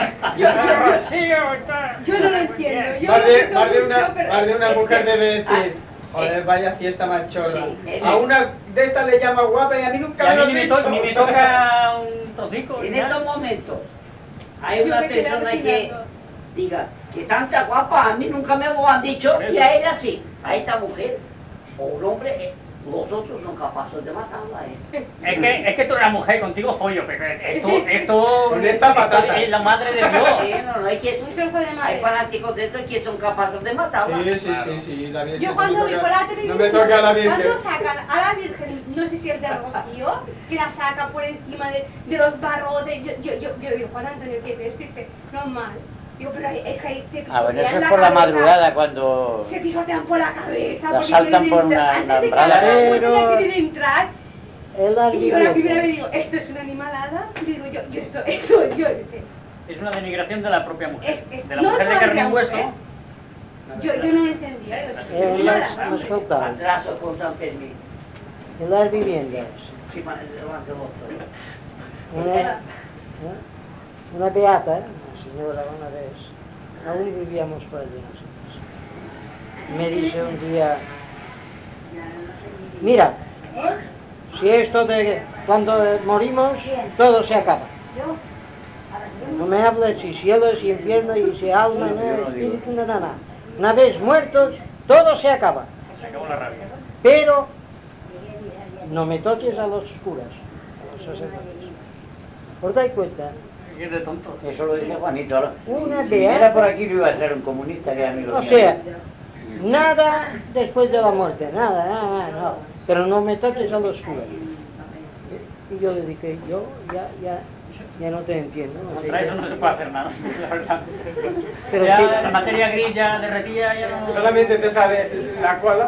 Yo no lo entiendo. Yo Más lo de, siento más de mucho, una, pero más de una es mujer que- debe decir, joder, vaya fiesta más chorra. Sí. A una de estas le llama guapa y a mí nunca Y a me lo mí han ni dicho. me toca un trocico. En ni nada. estos momentos hay Yo una me quedé persona que alucinando. diga que tanta guapa, a mí nunca me lo han dicho, y a ella sí, a esta mujer o un hombre, los otros son capaces de matarla. Es que tú eres la mujer, contigo follo, pero esto Con esta patata. es la madre de Dios. Sí, no, hay que, Un trozo de hay madera. fanáticos de esto que son capaces de matarla. Sí, la Virgen. Yo cuando no vi me por toca- la televisión, No me toca a la Virgen. cuando sacan a la Virgen, no sé si es de Rocío, que la saca por encima de los barrotes, yo digo, Juan Antonio, ¿qué es esto? Y dice, normal. Digo, pero es que ahí se pisotean Ah, bueno, eso es la por la cabeza, madrugada cuando... se pisotean por la cabeza, La porque saltan quieren por entrar. una Antes de que umbrala. abran la puerta Pero- ya quieren entrar. En las Y yo la primera vez viviendas, digo, esto es una animalada. Y digo, yo esto, Es una denigración de la propia mujer. De la no mujer de solo carne y la hueso. mujer. Yo no lo entendía. Atraso constantemente. en las viviendas, Sí, delante de vosotros. una beata, una señora una vez, aún vivíamos por allí nosotros, me dice un día, mira, si esto de cuando morimos todo se acaba. No me habla si cielo, si infierno, y si alma, no, espíritu, no, nada. Una vez muertos, todo se acaba. Se acabó la rabia. Pero no me toques a los curas, a los sacerdotes. ¿Os dais cuenta? Es de tonto. Eso lo dice Juanito. Ahora, Una si beata. era por aquí, no iba a ser un comunista que a mí lo O sea, nada después de la muerte, nada, no. Pero no me toques a los curas. Y yo le dije, yo ya no te entiendo. No sé Contra qué. eso no se puede hacer nada, la verdad. Pero Ya que- la materia gris ya derretida, ya no... Solamente te sale la cola.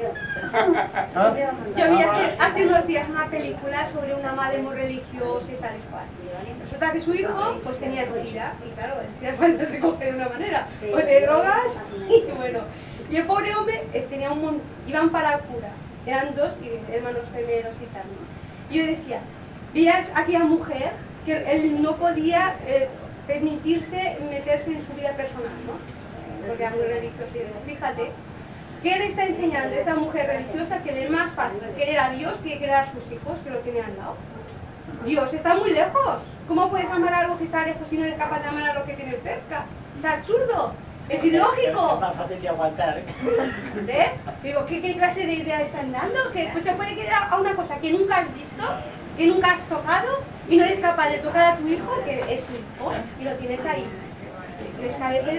Yo vi hace unos días una película sobre una madre muy religiosa y tal y cual. Resulta que su hijo pues tenía el SIDA, y claro, el SIDA cuando se coge de una manera, pues de drogas, y bueno. Y el pobre hombre tenía un montón, iban para la cura, eran dos hermanos gemelos y tal, ¿no? Y yo decía, veías a aquella mujer que él no podía permitirse meterse en su vida personal, ¿no? Porque era muy religioso. Y yo digo, fíjate, ¿qué le está enseñando a esta mujer religiosa que le es más fácil querer a Dios que querer a sus hijos que lo tiene al lado? Dios está muy lejos. ¿Cómo puedes amar a algo que está lejos si no eres capaz de amar a lo que tienes cerca? Es absurdo. Es ilógico. Es más fácil de aguantar. ¿Eh? Digo, ¿qué clase de idea están dando? Que pues se puede querer a una cosa que nunca has visto, que nunca has tocado, y no eres capaz de tocar a tu hijo, que es tu hijo, y lo tienes ahí. ¿Crees que a veces...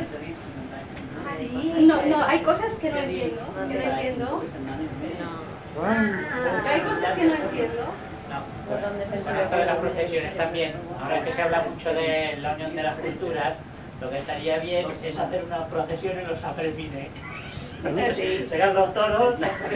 No, hay cosas que no entiendo, Hay cosas que no entiendo. Bueno, esto de las procesiones también, ahora que se habla mucho de la unión de las culturas, lo que estaría bien es hacer una procesión en los Sanfermines. Serán los toros,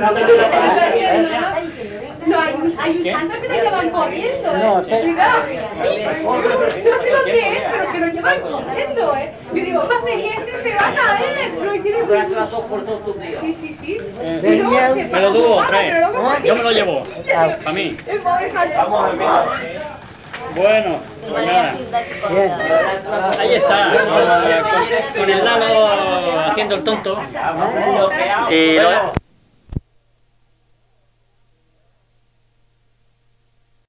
No, hay un santo que lo llevan corriendo, No, espera. Cuidado. No sé lo que es, pero que lo llevan corriendo, Y digo, más pendientes se van a él, pero tiene Un atraso por todo tu vida. Sí. Ven, Y luego ya, se Me lo tuvo, preocupa, trae. pero luego- Yo me lo llevo. Para mí. El pobre santo. Bueno, pues nada. Bien. Ahí está, con el Lalo haciendo el tonto. Y